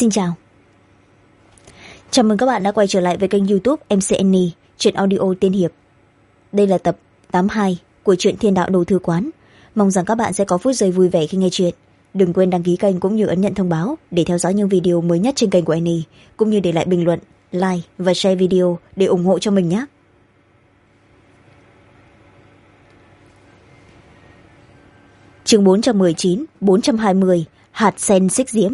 Xin chào. Chào mừng các bạn đã quay trở lại với kênh YouTube MC Annie, truyện audio tiên hiệp. Đây là tập 82 của truyện Thiên Đạo Đồ Thư Quán. Mong rằng các bạn sẽ có phút giây vui vẻ khi nghe truyện. Đừng quên đăng ký kênh cũng như ấn nhận thông báo để theo dõi những video mới nhất trên kênh của Annie, cũng như để lại bình luận, like và share video để ủng hộ cho mình nhé. Chương 419, 420, hạt sen xích diễm.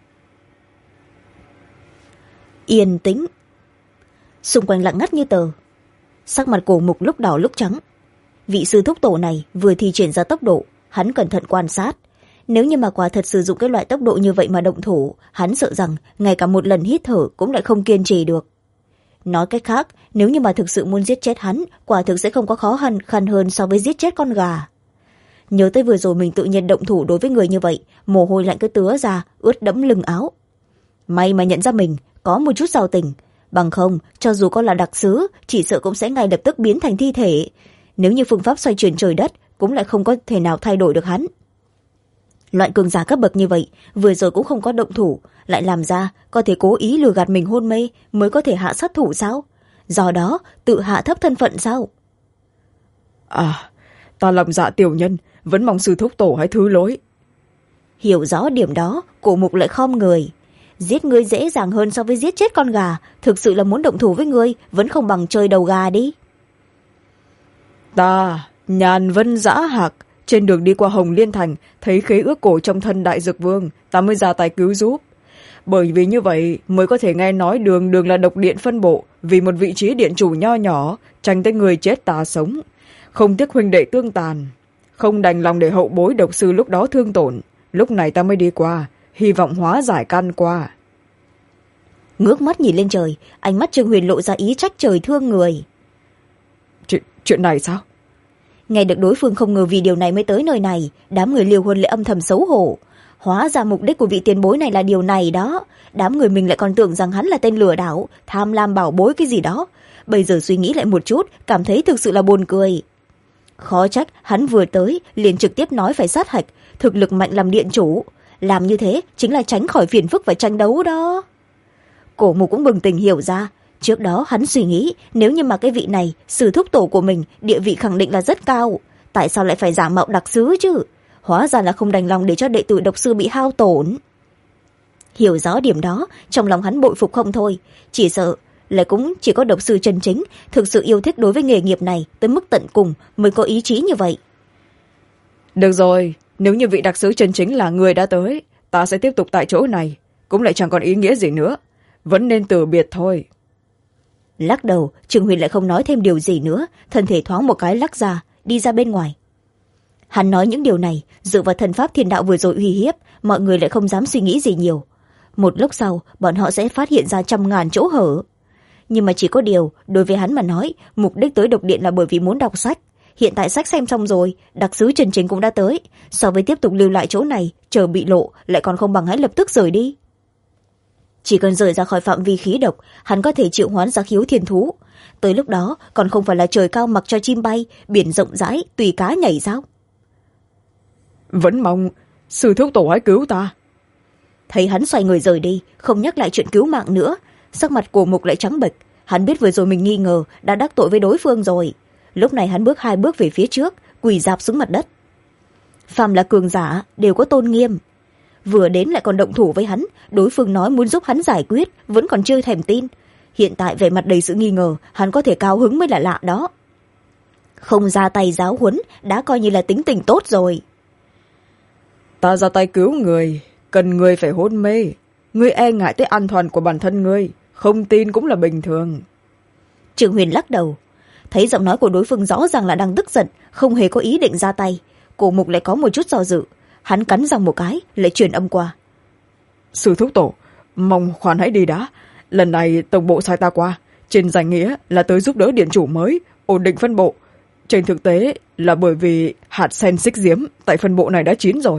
Yên tĩnh. Xung quanh lặng ngắt như tờ. Sắc mặt Cổ Mục lúc đỏ lúc trắng. Vị sư thúc tổ này vừa thi triển ra tốc độ, hắn cẩn thận quan sát. Nếu như mà quả thật sử dụng cái loại tốc độ như vậy mà động thủ, hắn sợ rằng ngay cả một lần hít thở cũng lại không kiên trì được. Nói cách khác, nếu như mà thực sự muốn giết chết hắn, quả thực sẽ không có khó khăn hơn so với giết chết con gà. Nhớ tới vừa rồi mình tự nhiên động thủ đối với người như vậy, mồ hôi lạnh cứ tứa ra, ướt đẫm lưng áo. May mà nhận ra mình có một chút giao tình, bằng không cho dù có là đặc sứ chỉ sợ cũng sẽ ngay lập tức biến thành thi thể. Nếu như phương pháp xoay chuyển trời đất cũng lại không có thể nào thay đổi được hắn. Loại cường giả cấp bậc như vậy vừa rồi cũng không có động thủ, lại làm ra có thể cố ý lừa gạt mình hôn mê mới có thể hạ sát thủ sao? Do đó tự hạ thấp thân phận sao? Ta lòng dạ tiểu nhân, vẫn mong sư thúc tổ hãy thứ lỗi. Hiểu rõ điểm đó, Cổ Mục lại khom người. Giết ngươi dễ dàng hơn so với giết chết con gà, thực sự là muốn động thủ với ngươi vẫn không bằng chơi đầu gà đi. Ta Nhàn Vân Dã Hạc, trên đường đi qua Hồng Liên Thành thấy khế ước cổ trong thân Đại Dược Vương, ta mới ra tay cứu giúp. Bởi vì như vậy mới có thể nghe nói đường đường là độc điện phân bộ, vì một vị trí điện chủ nho nhỏ tranh tới người chết ta sống, không tiếc huynh đệ tương tàn, không đành lòng để hậu bối độc sư lúc đó thương tổn. Lúc này ta mới đi qua, hy vọng hóa giải căn qua. Ngước mắt nhìn lên trời, ánh mắt Trương Huyền lộ ra ý trách trời thương người. Chuyện này sao? Nghe được đối phương không ngờ vì điều này mới tới nơi này, đám người Liêu Huân lại âm thầm xấu hổ. Hóa ra mục đích của vị tiền bối này là điều này đó. Đám người mình lại còn tưởng rằng hắn là tên lừa đảo, tham lam bảo bối cái gì đó. Bây giờ suy nghĩ lại một chút, cảm thấy thực sự là buồn cười. Khó trách hắn vừa tới liền trực tiếp nói phải sát hạch, thực lực mạnh làm điện chủ. Làm như thế chính là tránh khỏi phiền phức và tranh đấu đó. Cổ Mục cũng bừng tỉnh hiểu ra. Trước đó hắn suy nghĩ nếu như mà cái vị này, sư thúc tổ của mình, địa vị khẳng định là rất cao. Tại sao lại phải giả mạo đặc sứ chứ? Hóa ra là không đành lòng để cho đệ tử độc sư bị hao tổn. Hiểu rõ điểm đó, trong lòng hắn bội phục không thôi. Chỉ sợ lại cũng chỉ có độc sư chân chính thực sự yêu thích đối với nghề nghiệp này tới mức tận cùng mới có ý chí như vậy. Được rồi, nếu như vị đặc sứ chân chính là người đã tới, ta sẽ tiếp tục tại chỗ này, cũng lại chẳng còn ý nghĩa gì nữa, vẫn nên từ biệt thôi. Lắc đầu, Trương Huyền lại không nói thêm điều gì nữa, thân thể thoáng một cái lắc ra, đi ra bên ngoài. Hắn nói những điều này dựa vào thần pháp thiên đạo vừa rồi uy hiếp, mọi người lại không dám suy nghĩ gì nhiều. Một lúc sau bọn họ sẽ phát hiện ra trăm ngàn chỗ hở. Nhưng mà chỉ có điều, đối với hắn mà nói, mục đích tới độc điện là bởi vì muốn đọc sách. Hiện tại sách xem xong rồi, đặc sứ chân chính cũng đã tới, so với tiếp tục lưu lại chỗ này chờ bị lộ lại còn không bằng hãy lập tức rời đi. Chỉ cần rời ra khỏi phạm vi khí độc, hắn có thể triệu hoán ra khiếu thiên thú. Tới lúc đó còn không phải là trời cao mặc cho chim bay, biển rộng rãi tùy cá nhảy sao? Vẫn mong sư thúc tổ hãy cứu ta. Thấy hắn xoay người rời đi, không nhắc lại chuyện cứu mạng nữa, sắc mặt Cổ Mục lại trắng bệch. Hắn biết vừa rồi mình nghi ngờ đã đắc tội với đối phương rồi. Lúc này hắn bước 2 bước về phía trước, quỳ rạp xuống mặt đất. Phàm là cường giả đều có tôn nghiêm, vừa đến lại còn động thủ với hắn. Đối phương nói muốn giúp hắn giải quyết, vẫn còn chưa thèm tin. Hiện tại vẻ mặt đầy sự nghi ngờ, hắn có thể cao hứng mới là lạ đó. Không ra tay giáo huấn đã coi như là tính tình tốt rồi. Ta ra tay cứu người, cần người phải hôn mê. Ngươi e ngại tới an toàn của bản thân ngươi, không tin cũng là bình thường. Trương Huyền lắc đầu. Thấy giọng nói của đối phương rõ ràng là đang tức giận, không hề có ý định ra tay. Cổ Mục lại có một chút do dự. Hắn cắn răng một cái, lại truyền âm qua. Sư thúc tổ, mong khoan hãy đi đã. Lần này tổng bộ sai ta qua, trên danh nghĩa là tới giúp đỡ điện chủ mới, ổn định phân bộ. Trên thực tế là bởi vì hạt sen xích diễm tại phân bộ này đã chín rồi.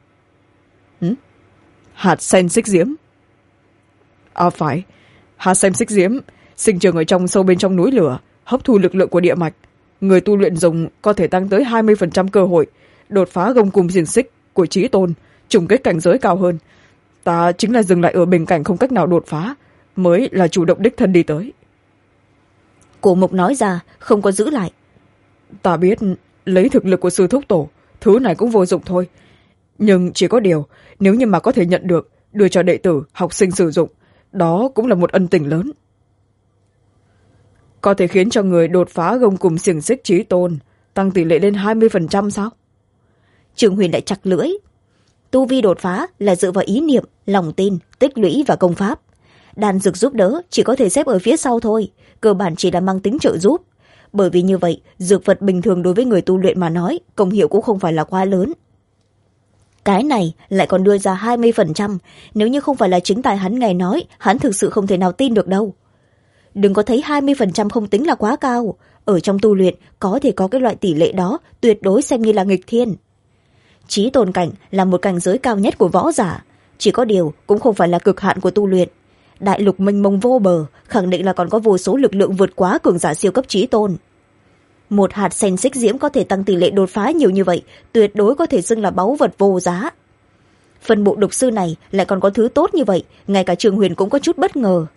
Hạt sen xích diễm? Phải, hạt sen xích diễm sinh trưởng ở trong sâu bên trong núi lửa, hấp thu lực lượng của địa mạch. Người tu luyện dùng có thể tăng tới 20% cơ hội đột phá gông cùm xiềng xích của chí tôn, trùng kết cảnh giới cao hơn. ta chính là dừng lại ở bình cảnh không cách nào đột phá mới là chủ động đích thân đi tới. Cổ mục nói ra, không có giữ lại. Ta biết lấy thực lực của sư thúc tổ, thứ này cũng vô dụng thôi. Nhưng chỉ có điều, nếu như mà có thể nhận được, đưa cho đệ tử, học sinh sử dụng, đó cũng là một ân tình lớn. Có thể khiến cho người đột phá gông cùng xiềng xích chí tôn, tăng tỷ lệ lên 20% sao? Trường Huyền lại chặt lưỡi. Tu vi đột phá là dựa vào ý niệm, lòng tin, tích lũy và công pháp. Đan dược giúp đỡ chỉ có thể xếp ở phía sau thôi, cơ bản chỉ là mang tính trợ giúp. Bởi vì như vậy, dược vật bình thường đối với người tu luyện mà nói, công hiệu cũng không phải là quá lớn. Cái này lại còn đưa ra 20%, nếu như không phải là chính tài hắn ngày nói, hắn thực sự không thể nào tin được đâu. Đừng có thấy 20% không tính là quá cao, ở trong tu luyện có thể có cái loại tỷ lệ đó, tuyệt đối xem như là nghịch thiên. Chí tôn cảnh là một cảnh giới cao nhất của võ giả, chỉ có điều cũng không phải là cực hạn của tu luyện. Đại lục mênh mông vô bờ, khẳng định là còn có vô số lực lượng vượt quá cường giả siêu cấp chí tôn. Một hạt sen xích diễm có thể tăng tỷ lệ đột phá nhiều như vậy, tuyệt đối có thể xưng là báu vật vô giá. Phân bộ độc sư này lại còn có thứ tốt như vậy, ngay cả Trường Huyền cũng có chút bất ngờ.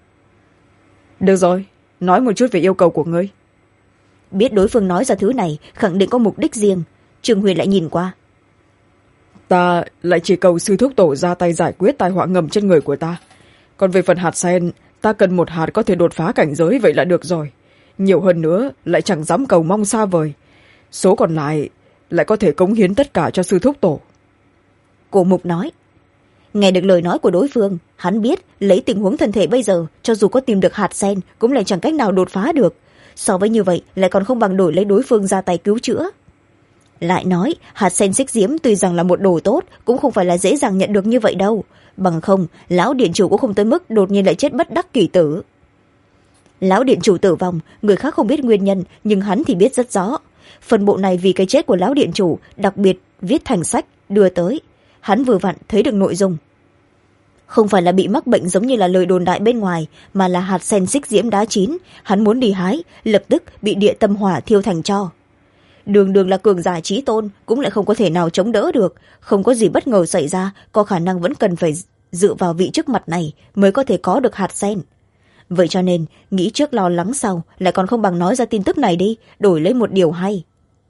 Được rồi, nói một chút về yêu cầu của ngươi. Biết đối phương nói ra thứ này khẳng định có mục đích riêng, Trường Huyền lại nhìn qua. Ta lại chỉ cầu sư thúc tổ ra tay giải quyết tai họa ngầm trên người của ta. Còn về phần hạt sen, ta cần một hạt có thể đột phá cảnh giới vậy là được rồi. Nhiều hơn nữa lại chẳng dám cầu mong xa vời. Số còn lại có thể cống hiến tất cả cho sư thúc tổ. Cổ mục nói. Nghe được lời nói của đối phương, hắn biết lấy tình huống thân thể bây giờ, cho dù có tìm được hạt sen cũng lại chẳng cách nào đột phá được. So với như vậy lại còn không bằng đổi lấy đối phương ra tay cứu chữa. Lại nói hạt sen xích diễm tuy rằng là một đồ tốt, cũng không phải là dễ dàng nhận được như vậy đâu. Bằng không lão điện chủ cũng không tới mức đột nhiên lại chết bất đắc kỳ tử. Lão điện chủ tử vong, người khác không biết nguyên nhân, nhưng hắn thì biết rất rõ. Phần bộ này vì cái chết của lão điện chủ đặc biệt viết thành sách đưa tới. Hắn vừa vặn thấy được nội dung. Không phải là bị mắc bệnh giống như là lời đồn đại bên ngoài, mà là hạt sen xích diễm đá chín, hắn muốn đi hái, lập tức bị địa tâm hỏa thiêu thành tro. Đường đường là cường giả chí tôn, cũng lại không có thể nào chống đỡ được, không có gì bất ngờ xảy ra, có khả năng vẫn cần phải dựa vào vị trước mặt này mới có thể có được hạt sen. Vậy cho nên, nghĩ trước lo lắng sau, lại còn không bằng nói ra tin tức này đi, đổi lấy một điều hay.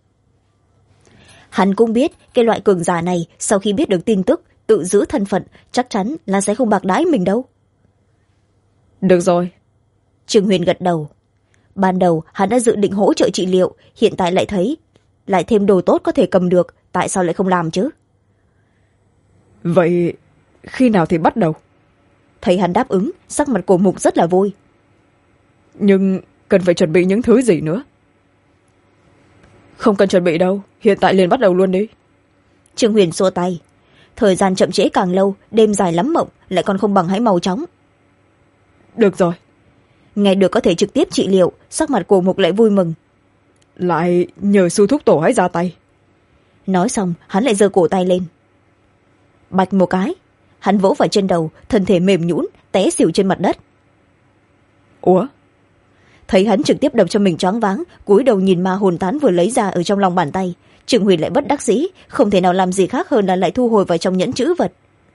Hắn cũng biết, cái loại cường giả này, sau khi biết được tin tức, tự giữ thân phận, chắc chắn là sẽ không bạc đãi mình đâu. Được rồi. Trường Huyền gật đầu. Ban đầu, hắn đã dự định hỗ trợ trị liệu, hiện tại lại thấy, lại thêm đồ tốt có thể cầm được, tại sao lại không làm chứ? Vậy, khi nào thì bắt đầu? Thấy hắn đáp ứng, sắc mặt Cổ Mục rất là vui. Nhưng cần phải chuẩn bị những thứ gì nữa? Không cần chuẩn bị đâu, hiện tại liền bắt đầu luôn đi. Trường Huyền xua tay. Thời gian chậm trễ càng lâu, đêm dài lắm mộng, lại còn không bằng hãy mau chóng. Được rồi. Nghe được có thể trực tiếp trị liệu, sắc mặt Cổ Mục lại vui mừng. Lại nhờ sư thúc tổ hãy ra tay. Nói xong, hắn lại giơ cổ tay lên. Bạch một cái, hắn vỗ vào trên đầu, thân thể mềm nhũn, té xỉu trên mặt đất. Ủa? Thấy hắn trực tiếp đập cho mình choáng váng, cúi đầu nhìn ma hồn tán vừa lấy ra ở trong lòng bàn tay. Trường Huyền lại bất đắc dĩ, không thể nào làm gì khác hơn là lại thu hồi vào trong nhẫn trữ vật.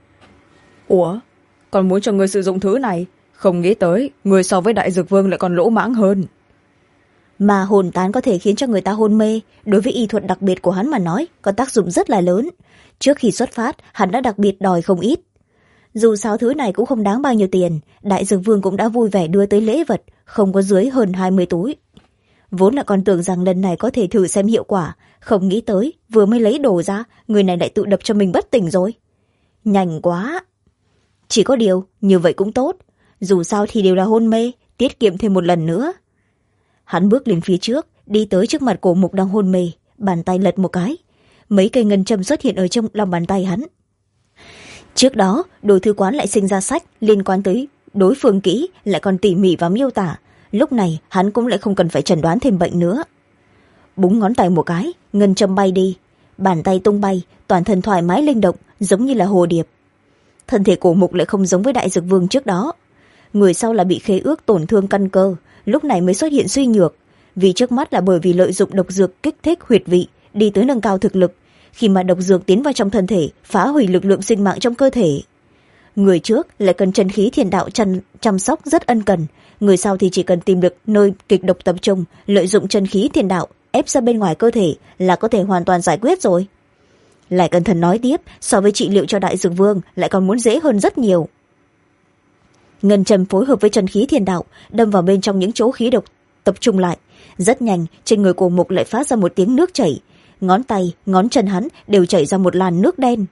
Ủa? Còn muốn cho ngươi sử dụng thứ này, không nghĩ tới người so với đại dược vương lại còn lỗ mãng hơn. Ma hồn tán có thể khiến cho người ta hôn mê, đối với y thuật đặc biệt của hắn mà nói có tác dụng rất là lớn. Trước khi xuất phát, hắn đã đặc biệt đòi không ít. Dù sao thứ này cũng không đáng bao nhiêu tiền, đại dược vương cũng đã vui vẻ đưa tới lễ vật, không có dưới hơn 20 túi. Vốn là còn tưởng rằng lần này có thể thử xem hiệu quả, không nghĩ tới vừa mới lấy đồ ra, người này lại tự đập cho mình bất tỉnh rồi. Nhanh quá. Chỉ có điều, như vậy cũng tốt, dù sao thì đều là hôn mê, tiết kiệm thêm một lần nữa. Hắn bước lên phía trước, đi tới trước mặt Cổ Mục đang hôn mê, bàn tay lật một cái, mấy cây ngân châm xuất hiện ở trong lòng bàn tay hắn. Trước đó, Đồ thư quán lại sinh ra sách liên quan tới đối phương kỹ, lại còn tỉ mỉ và miêu tả. Lúc này hắn cũng lại không cần phải chẩn đoán thêm bệnh nữa. Búng ngón tay một cái, ngân châm bay đi, bàn tay tung bay, toàn thân thoải mái linh động, giống như là hồ điệp. Thân thể Cổ Mục lại không giống với đại dược vương trước đó. Người sau là bị khế ước tổn thương căn cơ, lúc này mới xuất hiện suy nhược. Vì trước mắt là bởi vì lợi dụng độc dược kích thích huyệt vị, đi tới nâng cao thực lực. Khi mà độc dược tiến vào trong thân thể, phá hủy lực lượng sinh mạng trong cơ thể. người trước lại cần chân khí thiên đạo chăm sóc rất ân cần, người sau thì chỉ cần tìm được nơi kịch độc tập trung, lợi dụng chân khí thiên đạo ép ra bên ngoài cơ thể là có thể hoàn toàn giải quyết rồi. Lại cẩn thận nói tiếp, so với trị liệu cho đại dược vương lại còn muốn dễ hơn rất nhiều. Ngân châm phối hợp với chân khí thiên đạo đâm vào bên trong những chỗ khí độc tập trung lại. Rất nhanh, trên người Cổ Mục lại phát ra một tiếng nước chảy, ngón tay ngón chân hắn đều chảy ra một làn nước đen.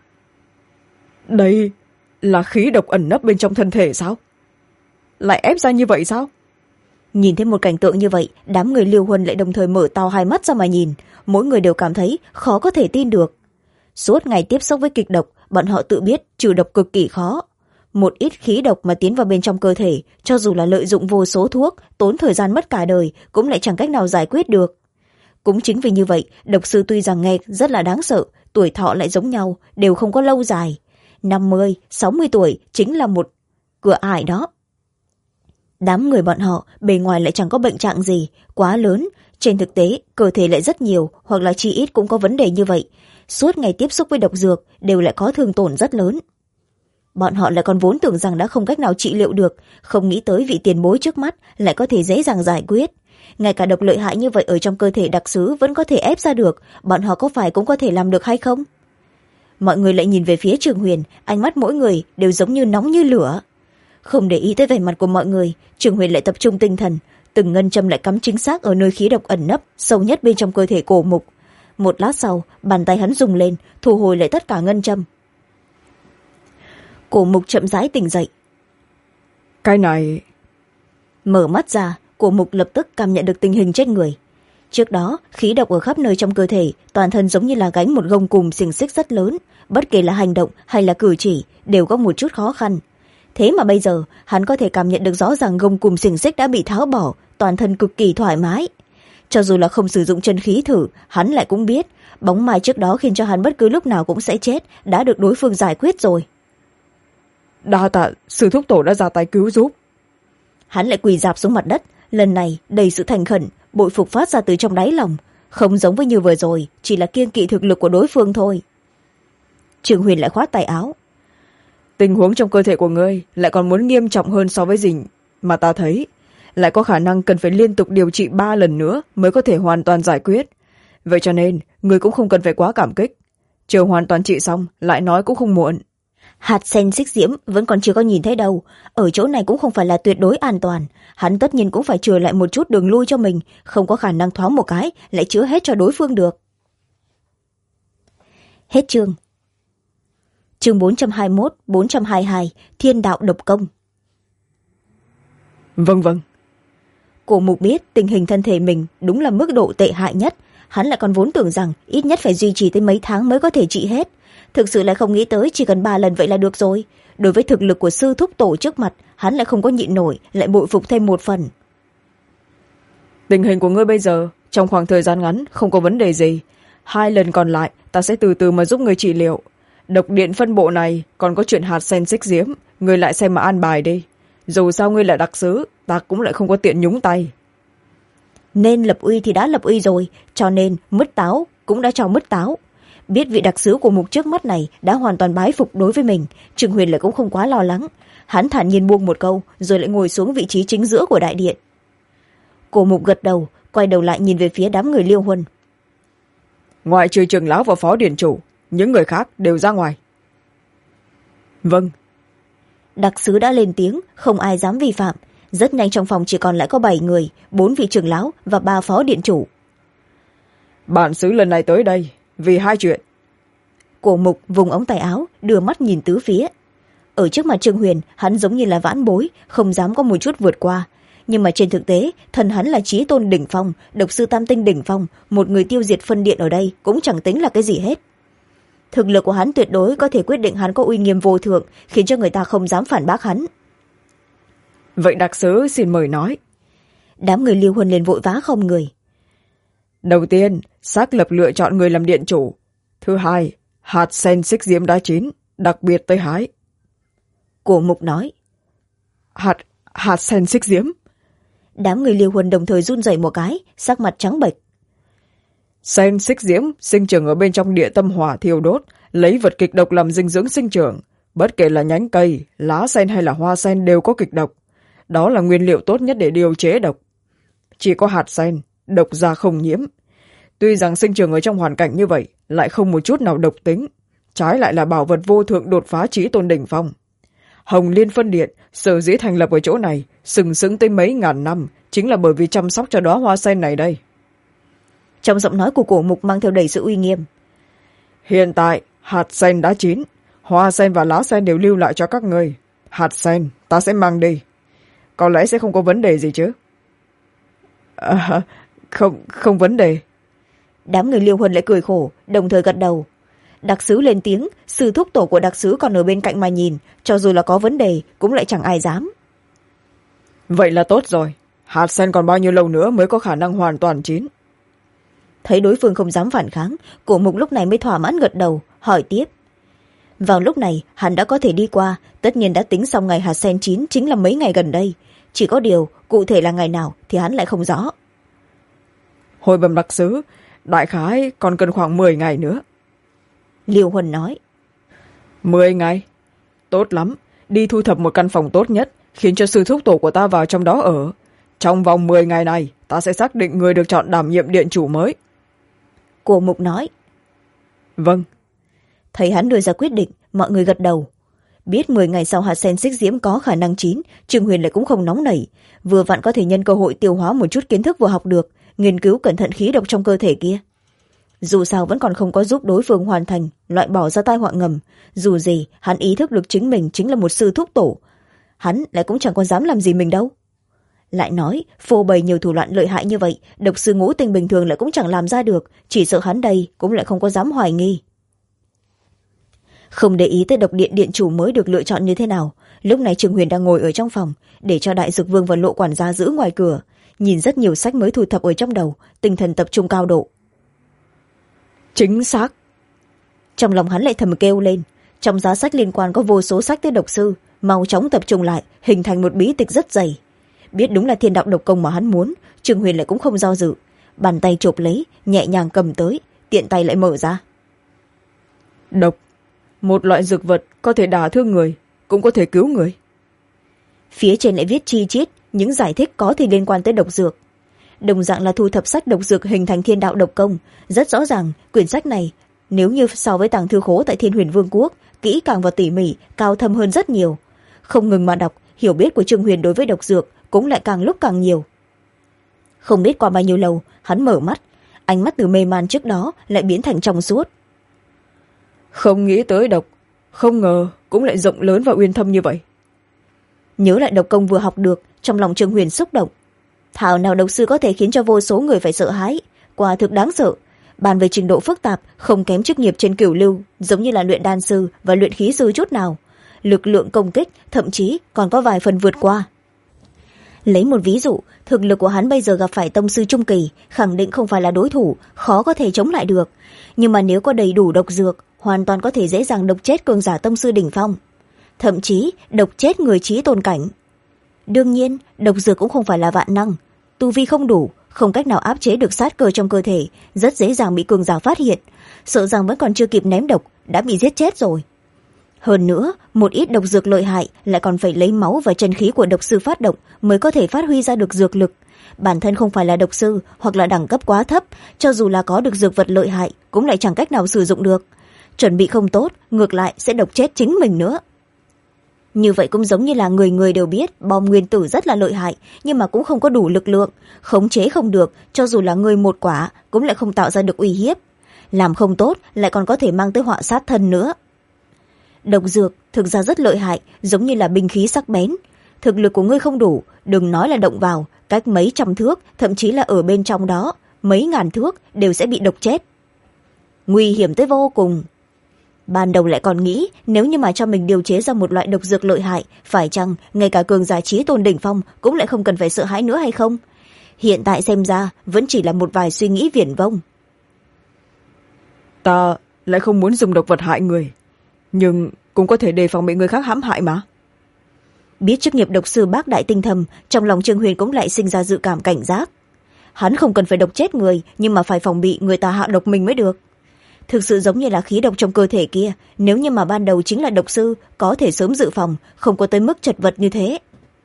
Đây là khí độc ẩn nấp bên trong thân thể sao? Lại ép ra như vậy sao? Nhìn thấy một cảnh tượng như vậy, đám người Liêu Huân lại đồng thời mở to hai mắt ra mà nhìn, mỗi người đều cảm thấy khó có thể tin được. Suốt ngày tiếp xúc với kịch độc, bọn họ tự biết trừ độc cực kỳ khó. Một ít khí độc mà tiến vào bên trong cơ thể, cho dù là lợi dụng vô số thuốc, tốn thời gian mất cả đời, cũng lại chẳng cách nào giải quyết được. Cũng chính vì như vậy, độc sư tuy rằng nghe rất là đáng sợ, tuổi thọ lại giống nhau, đều không có lâu dài. 50, 60 tuổi chính là một cửa ải đó. Đám người bọn họ bề ngoài lại chẳng có bệnh trạng gì quá lớn, trên thực tế cơ thể lại rất nhiều, hoặc là chi ít cũng có vấn đề như vậy. Suốt ngày tiếp xúc với độc dược đều lại có thương tổn rất lớn. Bọn họ lại còn vốn tưởng rằng đã không cách nào trị liệu được, không nghĩ tới vị tiền bối trước mắt lại có thể dễ dàng giải quyết. Ngay cả độc lợi hại như vậy ở trong cơ thể đặc sứ vẫn có thể ép ra được, bọn họ có phải cũng có thể làm được hay không? Mọi người lại nhìn về phía Trường Huyền, ánh mắt mỗi người đều giống như nóng như lửa. Không để ý tới vẻ mặt của mọi người, Trường Huyền lại tập trung tinh thần, từng ngân châm lại cắm chính xác ở nơi khí độc ẩn nấp sâu nhất bên trong cơ thể Cổ Mục. Một lát sau, bàn tay hắn rung lên, thu hồi lại tất cả ngân châm. Cổ Mục chậm rãi tỉnh dậy. Cái này... Mở mắt ra, Cổ Mục lập tức cảm nhận được tình hình trên người. Trước đó, khí độc ở khắp nơi trong cơ thể, toàn thân giống như là gánh một gông cùm xiềng xích rất lớn, bất kể là hành động hay là cử chỉ đều có một chút khó khăn. Thế mà bây giờ, hắn có thể cảm nhận được rõ ràng gông cùm xiềng xích đã bị tháo bỏ, toàn thân cực kỳ thoải mái. Cho dù là không sử dụng chân khí thử, hắn lại cũng biết, bóng mai trước đó khiến cho hắn bất cứ lúc nào cũng sẽ chết, đã được đối phương giải quyết rồi. Đa tạ, sư thúc tổ đã ra tay cứu giúp. Hắn lại quỳ rạp xuống mặt đất, lần này đầy sự thành khẩn, bội phục phát ra từ trong đáy lòng, không giống với như vừa rồi, chỉ là kiêng kỵ thực lực của đối phương thôi. Trường Huyền lại khoát tay áo. Tình huống trong cơ thể của ngươi lại còn muốn nghiêm trọng hơn so với gì mà ta thấy, lại có khả năng cần phải liên tục điều trị 3 lần nữa mới có thể hoàn toàn giải quyết. Vậy cho nên ngươi cũng không cần phải quá cảm kích, chờ hoàn toàn trị xong lại nói cũng không muộn. Hạt sen xích diễm vẫn còn chưa có nhìn thấy đâu, ở chỗ này cũng không phải là tuyệt đối an toàn, hắn tất nhiên cũng phải chừa lại một chút đường lui cho mình, không có khả năng thoáng một cái lại chữa hết cho đối phương được. Hết chương. Chương 421, 422, Thiên đạo độc công. Vâng. Cổ Mục biết tình hình thân thể mình đúng là mức độ tệ hại nhất, hắn lại còn vốn tưởng rằng ít nhất phải duy trì tới mấy tháng mới có thể trị hết. Thực sự lại không nghĩ tới chỉ cần 3 lần vậy là được rồi. Đối với thực lực của sư thúc tổ trước mặt, hắn lại không có nhịn nổi, lại bội phục thêm một phần. Tình hình của ngươi bây giờ, trong khoảng thời gian ngắn không có vấn đề gì. 2 lần còn lại, ta sẽ từ từ mà giúp ngươi trị liệu. Độc điện phân bộ này còn có chuyện hạt sen xích diễm, ngươi lại xem mà an bài đi. Dù sao ngươi là đặc sứ, ta cũng lại không có tiện nhúng tay. Nên lập uy thì đã lập uy rồi, cho nên mứt táo cũng đã cho mứt táo. Biết vị đặc sứ của Mục trước mắt này đã hoàn toàn bái phục đối với mình, Trường Huyền lại cũng không quá lo lắng. Hắn thản nhiên buông một câu rồi lại ngồi xuống vị trí chính giữa của đại điện. Cổ Mục gật đầu, quay đầu lại nhìn về phía đám người Liêu Huân. Ngoại trừ trưởng lão và phó điển chủ, những người khác đều ra ngoài. Vâng. Đặc sứ đã lên tiếng, không ai dám vi phạm. Rất nhanh trong phòng chỉ còn lại có 7 người, 4 vị trưởng lão và 3 phó điện chủ. Bản sứ lần này tới đây vì 2 chuyện. Cổ Mục vùng ống tay áo, đưa mắt nhìn tứ phía. Ở trước mặt Trương Huyền, hắn giống như là vãn bối, không dám có một chút vượt qua. Nhưng mà trên thực tế, thần hắn là chí tôn đỉnh phong, độc sư tam tinh đỉnh phong, một người tiêu diệt phân điện ở đây cũng chẳng tính là cái gì hết. Thực lực của hắn tuyệt đối có thể quyết định hắn có uy nghiêm vô thượng, khiến cho người ta không dám phản bác hắn. Vậy đặc sứ xin mời nói. Đám người Liêu Huân lên vội vã không người. Đầu tiên, xác lập lựa chọn người làm điện chủ. Thứ hai, hạt sen xích diễm đã chín, đặc biệt tới hái. Cổ Mục nói. Hạt sen xích diễm. Đám người Liêu Huân đồng thời run rẩy một cái, sắc mặt trắng bệch. Sen xích diễm sinh trưởng ở bên trong địa tâm hỏa thiêu đốt, lấy vật kịch độc làm dinh dưỡng sinh trưởng, bất kể là nhánh cây, lá sen hay là hoa sen đều có kịch độc. Đó là nguyên liệu tốt nhất để điều chế độc. Chỉ có hạt sen độc ra không nhiễm. Tuy rằng sinh trưởng ở trong hoàn cảnh như vậy lại không một chút nào độc tính, trái lại là bảo vật vô thượng đột phá chí tôn đỉnh phong. Hồng Liên phân điện sở dĩ thành lập ở chỗ này sừng sững tới mấy ngàn năm chính là bởi vì chăm sóc cho đóa hoa sen này đây. Trong giọng nói của Cổ Mục mang theo đầy sự uy nghiêm. Hiện tại hạt sen đã chín, hoa sen và lá sen đều lưu lại cho các ngươi. Hạt sen ta sẽ mang đi, có lẽ sẽ không có vấn đề gì chứ? Không vấn đề. Đám người Liêu Huân lại cười khổ, đồng thời gật đầu. Đặc sứ lên tiếng, sư thúc tổ của đặc sứ còn ở bên cạnh mà nhìn, cho dù là có vấn đề cũng lại chẳng ai dám. Vậy là tốt rồi, hạt sen còn bao nhiêu lâu nữa mới có khả năng hoàn toàn chín? Thấy đối phương không dám phản kháng, Cổ Mục lúc này mới thỏa mãn gật đầu, hỏi tiếp. Vào lúc này hắn đã có thể đi qua, tất nhiên đã tính xong ngày hạt sen chín chính là mấy ngày gần đây, chỉ có điều cụ thể là ngày nào thì hắn lại không rõ. Hồi bẩm đặc sứ, đại khái còn cần khoảng 10 ngày nữa. Liêu Huân nói. 10 ngày? Tốt lắm, đi thu thập một căn phòng tốt nhất, khiến cho sư thúc tổ của ta vào trong đó ở. Trong vòng 10 ngày này, ta sẽ xác định người được chọn đảm nhiệm điện chủ mới. Cổ Mục nói. Vâng. Thấy hắn đưa ra quyết định, mọi người gật đầu. Biết 10 ngày sau hạt sen xích diễm có khả năng chín, Trương Huyền lại cũng không nóng nảy, vừa vặn có thể nhân cơ hội tiêu hóa một chút kiến thức vừa học được, nghiên cứu cẩn thận khí độc trong cơ thể kia. Dù sao vẫn còn không có giúp đối phương hoàn thành loại bỏ ra tai họa ngầm, dù gì hắn ý thức được chính mình chính là một sư thúc tổ, hắn lại cũng chẳng còn dám làm gì mình đâu. Lại nói phô bày nhiều thủ đoạn lợi hại như vậy, độc sư ngũ tinh bình thường lại cũng chẳng làm ra được, chỉ sợ hắn đây cũng lại không có dám hoài nghi. Không để ý tới độc điện điện chủ mới được lựa chọn như thế nào, lúc này Trương Huyền đang ngồi ở trong phòng, để cho Đại Dược Vương và Lộ quản gia giữ ngoài cửa, nhìn rất nhiều sách mới thu thập ở trong đầu, tinh thần tập trung cao độ. Chính xác. Trong lòng hắn lại thầm kêu lên, trong giá sách liên quan có vô số sách tới độc sư, mau chóng tập trung lại, hình thành một bí tịch rất dày. Biết đúng là thiên đạo độc công mà hắn muốn, Trương Huyền lại cũng không do dự, bàn tay chộp lấy, nhẹ nhàng cầm tới, tiện tay lại mở ra. Độc, một loại dược vật có thể đả thương người, cũng có thể cứu người. Phía trên lại viết chi chít những giải thích có thể liên quan tới độc dược. Đồng dạng là thu thập sách độc dược hình thành thiên đạo độc công, rất rõ ràng quyển sách này nếu như so với tàng thư khố tại Thiên Huyền Vương quốc, kỹ càng và tỉ mỉ, cao thâm hơn rất nhiều. Không ngừng mà đọc, hiểu biết của Trương Huyền đối với độc dược cũng lại càng lúc càng nhiều. Không biết qua bao nhiêu lâu, hắn mở mắt, ánh mắt từ mê man trước đó lại biến thành trong suốt. Không nghĩ tới độc, không ngờ cũng lại rộng lớn và uyên thâm như vậy. Nhớ lại độc công vừa học được, trong lòng Trương Huyền xúc động. Thảo nào độc sư có thể khiến cho vô số người phải sợ hãi, quả thực đáng sợ. Bàn về trình độ phức tạp, không kém chức nghiệp trên cửu lưu, giống như là luyện đan sư và luyện khí sư chút nào. Lực lượng công kích thậm chí còn có vài phần vượt qua. Lấy một ví dụ, thực lực của hắn bây giờ gặp phải tông sư trung kỳ, khẳng định không phải là đối thủ, khó có thể chống lại được. Nhưng mà nếu có đầy đủ độc dược, hoàn toàn có thể dễ dàng độc chết cường giả tông sư đỉnh phong. Thậm chí độc chết người chí tôn cảnh. Đương nhiên, độc dược cũng không phải là vạn năng. Tu vi không đủ, không cách nào áp chế được sát cơ trong cơ thể, rất dễ dàng bị cường giả phát hiện. Sợ rằng vẫn còn chưa kịp ném độc, đã bị giết chết rồi. Hơn nữa, một ít độc dược lợi hại lại còn phải lấy máu và chân khí của độc sư phát động mới có thể phát huy ra được dược lực. Bản thân không phải là độc sư hoặc là đẳng cấp quá thấp, cho dù là có được dược vật lợi hại cũng lại chẳng cách nào sử dụng được. Chuẩn bị không tốt, ngược lại sẽ độc chết chính mình nữa. Như vậy cũng giống như là người người đều biết bom nguyên tử rất là lợi hại, nhưng mà cũng không có đủ lực lượng, khống chế không được, cho dù là người một quả cũng lại không tạo ra được uy hiếp. Làm không tốt lại còn có thể mang tới họa sát thân nữa. Độc dược thực ra rất lợi hại, giống như là binh khí sắc bén. Thực lực của ngươi không đủ, đừng nói là động vào, cách mấy trăm thước, thậm chí là ở bên trong đó, mấy ngàn thước đều sẽ bị độc chết. Nguy hiểm tới vô cùng. Ban đầu lại còn nghĩ nếu như mà cho mình điều chế ra một loại độc dược lợi hại, phải chăng ngay cả cường giả chí tôn đỉnh phong cũng lại không cần phải sợ hãi nữa hay không? Hiện tại xem ra vẫn chỉ là một vài suy nghĩ viển vông. Ta lại không muốn dùng độc vật hại người, nhưng cũng có thể đề phòng bị người khác hãm hại mà. Biết chức nghiệp độc sư bác đại tinh thầm, trong lòng Trương Huyền cũng lại sinh ra dự cảm cảnh giác. Hắn không cần phải độc chết người, nhưng mà phải phòng bị người ta hạ độc mình mới được. thực sự giống như là khí độc trong cơ thể kia, nếu như mà ban đầu chính là độc sư có thể sớm dự phòng, không có tới mức chật vật như thế.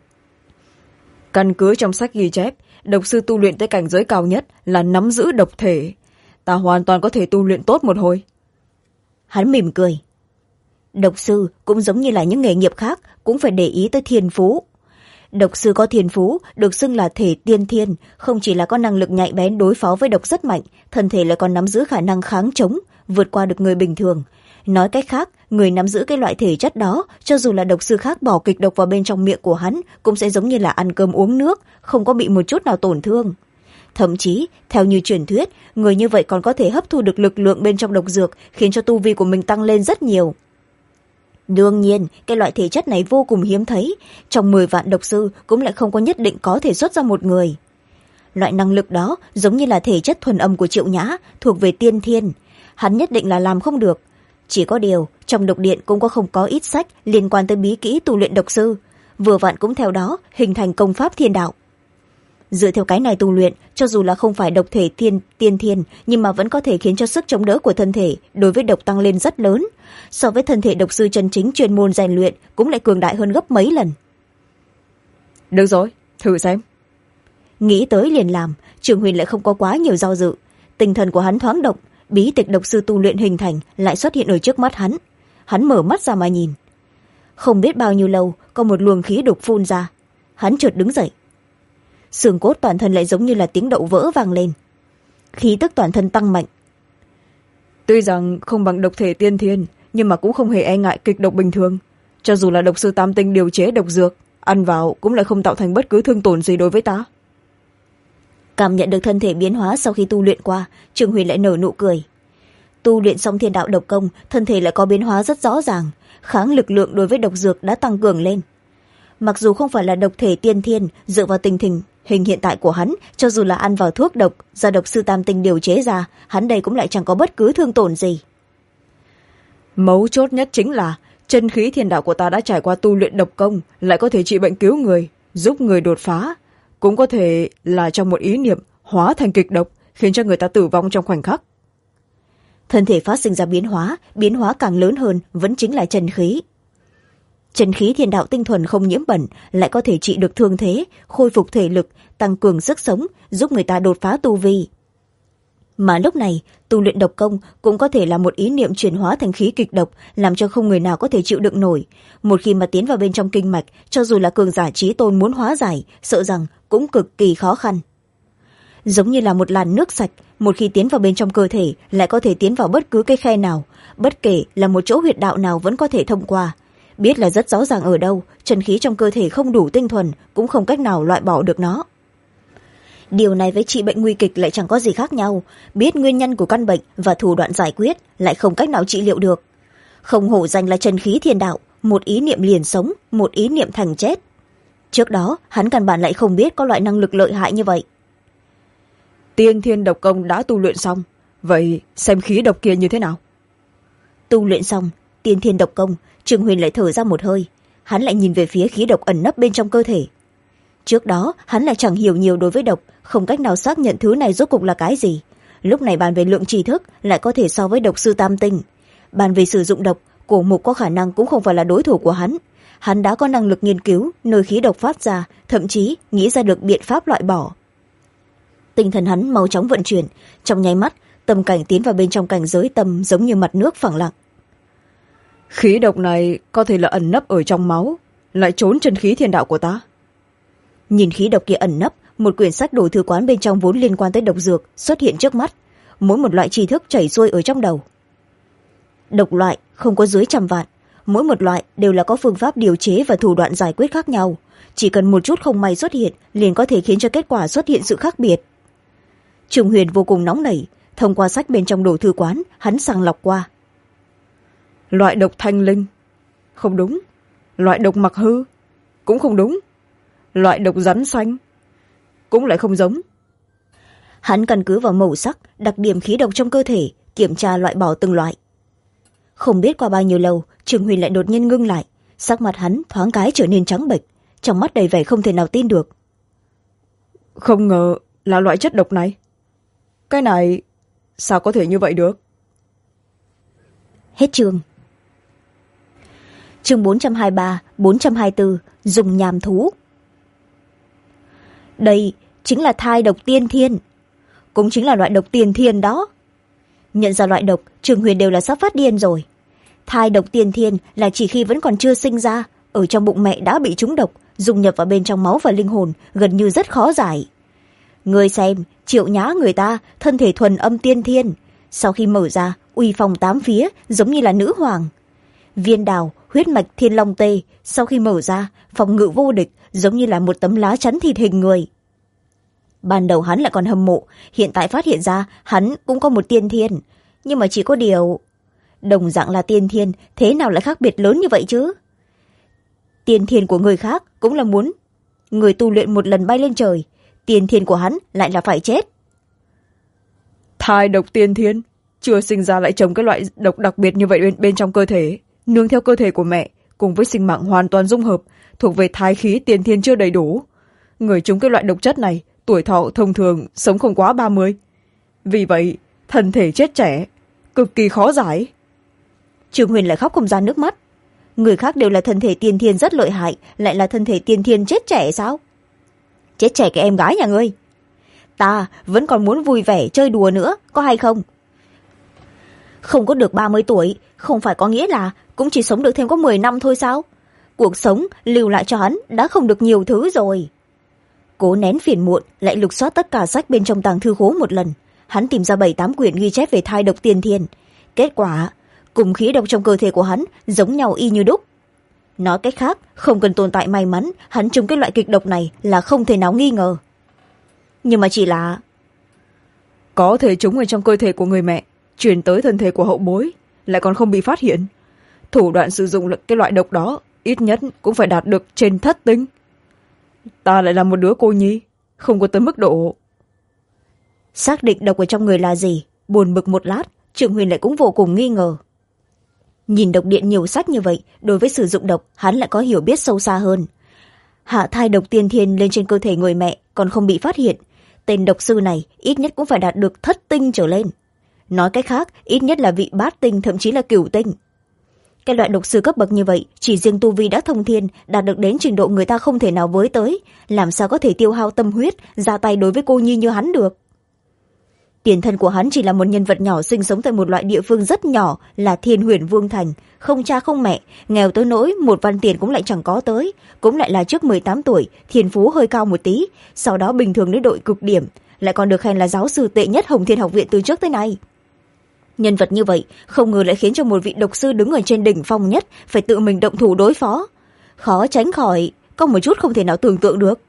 Căn cứ trong sách ghi chép, độc sư tu luyện tới cảnh giới cao nhất là nắm giữ độc thể. Ta hoàn toàn có thể tu luyện tốt một hồi. Hắn mỉm cười. Độc sư cũng giống như là những nghề nghiệp khác, cũng phải để ý tới thiên phú. Độc sư có thiên phú được xưng là thể tiên thiên, không chỉ là có năng lực nhạy bén đối phó với độc rất mạnh, thân thể lại còn nắm giữ khả năng kháng chống, vượt qua được người bình thường. Nói cách khác, người nắm giữ cái loại thể chất đó, cho dù là độc sư khác bỏ kịch độc vào bên trong miệng của hắn, cũng sẽ giống như là ăn cơm uống nước, không có bị một chút nào tổn thương. Thậm chí, theo như truyền thuyết, người như vậy còn có thể hấp thu được lực lượng bên trong độc dược, khiến cho tu vi của mình tăng lên rất nhiều. Đương nhiên, cái loại thể chất này vô cùng hiếm thấy, trong 10 vạn độc sư cũng lại không có nhất định có thể xuất ra một người. Loại năng lực đó giống như là thể chất thuần âm của Triệu Nhã, thuộc về tiên thiên. Hắn nhất định là làm không được. Chỉ có điều, trong độc điện cũng không có ít sách liên quan tới bí kỹ tu luyện độc sư, vừa vặn cũng theo đó hình thành công pháp thiên đạo. Dựa theo cái này tu luyện, cho dù là không phải độc thể tiên thiên, nhưng mà vẫn có thể khiến cho sức chống đỡ của thân thể đối với độc tăng lên rất lớn. So với thân thể độc sư chân chính chuyên môn rèn luyện cũng lại cường đại hơn gấp mấy lần. Được rồi, thử xem. Nghĩ tới liền làm, Trường Huyền lại không có quá nhiều do dự. Tinh thần của hắn thoáng động, bí tịch độc sư tu luyện hình thành lại xuất hiện ở trước mắt hắn. Hắn mở mắt ra mà nhìn. Không biết bao nhiêu lâu, có một luồng khí độc phun ra. Hắn chợt đứng dậy. Xương cốt toàn thân lại giống như là tiếng đậu vỡ vang lên. Khí tức toàn thân tăng mạnh. Tuy rằng không bằng độc thể tiên thiên, nhưng mà cũng không hề e ngại kịch độc bình thường. Cho dù là độc sư tam tinh điều chế độc dược, ăn vào cũng lại không tạo thành bất cứ thương tổn gì đối với ta. Cảm nhận được thân thể biến hóa sau khi tu luyện qua, Trường Huyền lại nở nụ cười. Tu luyện xong thiên đạo độc công, thân thể lại có biến hóa rất rõ ràng, kháng lực lượng đối với độc dược đã tăng cường lên. Mặc dù không phải là độc thể tiên thiên, dựa vào tình hình hiện tại của hắn, cho dù là ăn vào thuốc độc do độc sư tam tinh điều chế ra, hắn đây cũng lại chẳng có bất cứ thương tổn gì. Mấu chốt nhất chính là chân khí thiên đạo của ta đã trải qua tu luyện độc công, lại có thể trị bệnh cứu người, giúp người đột phá, cũng có thể là trong một ý niệm hóa thành kịch độc, khiến cho người ta tử vong trong khoảnh khắc. Thân thể phát sinh ra biến hóa càng lớn hơn vẫn chính là chân khí. Chân khí thiên đạo tinh thuần không nhiễm bẩn, lại có thể trị được thương thế, khôi phục thể lực, tăng cường sức sống, giúp người ta đột phá tu vi. Mà lúc này, tu luyện độc công cũng có thể là một ý niệm chuyển hóa thành khí kịch độc, làm cho không người nào có thể chịu đựng nổi. Một khi mà tiến vào bên trong kinh mạch, cho dù là cường giả trí tôn muốn hóa giải, sợ rằng cũng cực kỳ khó khăn. Giống như là một làn nước sạch, một khi tiến vào bên trong cơ thể, lại có thể tiến vào bất cứ cái khe nào, bất kể là một chỗ huyệt đạo nào vẫn có thể thông qua. Biết là rất rõ ràng ở đâu, chân khí trong cơ thể không đủ tinh thuần, cũng không cách nào loại bỏ được nó. Điều này với trị bệnh nguy kịch lại chẳng có gì khác nhau, biết nguyên nhân của căn bệnh và thủ đoạn giải quyết lại không cách nào trị liệu được. Không hổ danh là chân khí thiên đạo, một ý niệm liền sống, một ý niệm thành chết. Trước đó, hắn căn bản lại không biết có loại năng lực lợi hại như vậy. Tiên thiên độc công đã tu luyện xong, vậy xem khí độc kia như thế nào? Tu luyện xong, tiên thiên độc công, Trường Huyền lại thở ra một hơi, hắn lại nhìn về phía khí độc ẩn nấp bên trong cơ thể. Trước đó, hắn lại chẳng hiểu nhiều đối với độc, không cách nào xác nhận thứ này rốt cục là cái gì. Lúc này bàn về lượng tri thức lại có thể so với độc sư tam tinh. Bàn về sử dụng độc, Cổ Mục có khả năng cũng không phải là đối thủ của hắn. Hắn đã có năng lực nghiên cứu nơi khí độc phát ra, thậm chí nghĩ ra được biện pháp loại bỏ. Tinh thần hắn mau chóng vận chuyển, trong nháy mắt, tâm cảnh tiến vào bên trong cảnh giới tâm giống như mặt nước phẳng lặng. Khí độc này có thể là ẩn nấp ở trong máu, lại trốn chân khí thiên đạo của ta. Nhìn khí độc kia ẩn nấp, một quyển sách đồ thư quán bên trong vốn liên quan tới độc dược xuất hiện trước mắt, mỗi một loại tri thức chảy xuôi ở trong đầu. Độc loại không có dưới 100 vạn, mỗi một loại đều là có phương pháp điều chế và thủ đoạn giải quyết khác nhau, chỉ cần một chút không may xuất hiện liền có thể khiến cho kết quả xuất hiện sự khác biệt. Trường Huyền vô cùng nóng nảy, thông qua sách bên trong đồ thư quán, hắn sàng lọc qua. Loại độc thanh linh, không đúng. Loại độc mặc hư, cũng không đúng. Loại độc rắn xanh, cũng lại không giống. Hắn căn cứ vào màu sắc, đặc điểm khí độc trong cơ thể, kiểm tra loại bỏ từng loại. Không biết qua bao nhiêu lâu, Trường Huyền lại đột nhiên ngưng lại, sắc mặt hắn thoáng cái trở nên trắng bệch, trong mắt đầy vẻ không thể nào tin được. Không ngờ là loại chất độc này. Cái này sao có thể như vậy được? Hết chương. Chương 423, 424, dùng nhàm thú. Đây chính là thai độc tiên thiên, cũng chính là loại độc tiên thiên đó. Nhận ra loại độc, Trường Huyền đều là sắp phát điên rồi. Thai độc tiên thiên là chỉ khi vẫn còn chưa sinh ra, ở trong bụng mẹ đã bị trúng độc, dung nhập vào bên trong máu và linh hồn, gần như rất khó giải. Người xem, Triệu Nhã người ta, thân thể thuần âm tiên thiên, sau khi mở ra, uy phong tám phía, giống như là nữ hoàng. Viên Đào, huyết mạch Thiên Long Tê, sau khi mở ra, phòng ngự vô địch, giống như là một tấm lá chắn thịt hình người. Ban đầu hắn lại còn hâm mộ, hiện tại phát hiện ra hắn cũng có một tiên thiên, nhưng mà chỉ có điều đồng dạng là tiên thiên, thế nào lại khác biệt lớn như vậy chứ? Tiên thiên của người khác cũng là muốn người tu luyện một lần bay lên trời, tiên thiên của hắn lại là phải chết. Thai độc tiên thiên, chưa sinh ra lại trồng cái loại độc đặc biệt như vậy bên trong cơ thể, nương theo cơ thể của mẹ, cùng với sinh mạng hoàn toàn dung hợp, thuộc về thai khí tiên thiên chưa đầy đủ. Người trúng cái loại độc chất này, tuổi thọ thông thường sống không quá 30. Vì vậy, thân thể chết trẻ, cực kỳ khó giải. Trường Huyền lại khóc không ra nước mắt. Người khác đều là thân thể tiên thiên rất lợi hại, lại là thân thể tiên thiên chết trẻ sao? Chết trẻ cái em gái nhà ngươi. Ta vẫn còn muốn vui vẻ chơi đùa nữa, có hay không? Không có được 30 tuổi, không phải có nghĩa là cũng chỉ sống được thêm có 10 năm thôi sao? Cuộc sống lưu lại cho hắn đã không được nhiều thứ rồi. Cố nén phiền muộn, lại lục soát tất cả sách bên trong tàng thư khố một lần. Hắn tìm ra 7-8 quyển ghi chép về thai độc tiên thiên. Kết quả, cùng khí độc trong cơ thể của hắn giống nhau y như đúc. Nói cách khác, không cần tồn tại may mắn, hắn trúng cái loại kịch độc này là không thể nào nghi ngờ. Nhưng mà chỉ là có thể trúng ở trong cơ thể của người mẹ, truyền tới thân thể của hậu bối, lại còn không bị phát hiện. Thủ đoạn sử dụng cái loại độc đó ít nhất cũng phải đạt được trên thất tinh. Ta lại là một đứa cô nhi, không có tới mức độ. Xác định độc ở trong người là gì, buồn bực một lát, Trường Huyền lại cũng vô cùng nghi ngờ. Nhìn độc điện nhiều sách như vậy, đối với sử dụng độc hắn lại có hiểu biết sâu xa hơn. Hạ thai độc tiên thiên lên trên cơ thể người mẹ còn không bị phát hiện, tên độc sư này ít nhất cũng phải đạt được thất tinh trở lên. Nói cách khác, ít nhất là vị bát tinh, thậm chí là cửu tinh. Cái loại độc sư cấp bậc như vậy, chỉ riêng tu vi đã thông thiên, đạt được đến trình độ người ta không thể nào với tới, làm sao có thể tiêu hao tâm huyết ra tay đối với cô nhi như hắn được. Tiền thân của hắn chỉ là một nhân vật nhỏ sinh sống tại một loại địa phương rất nhỏ là Thiên Huyền Vương Thành, không cha không mẹ, nghèo tới nỗi một văn tiền cũng lại chẳng có tới, cũng lại là trước 18 tuổi, thiên phú hơi cao một tí, sau đó bình thường đến đội cực điểm, lại còn được khen là giáo sư tệ nhất Hồng Thiên học viện từ trước tới nay. Nhân vật như vậy không ngờ lại khiến cho một vị độc sư đứng ở trên đỉnh phong nhất phải tự mình động thủ đối phó, khó tránh khỏi có một chút không thể nào tưởng tượng được.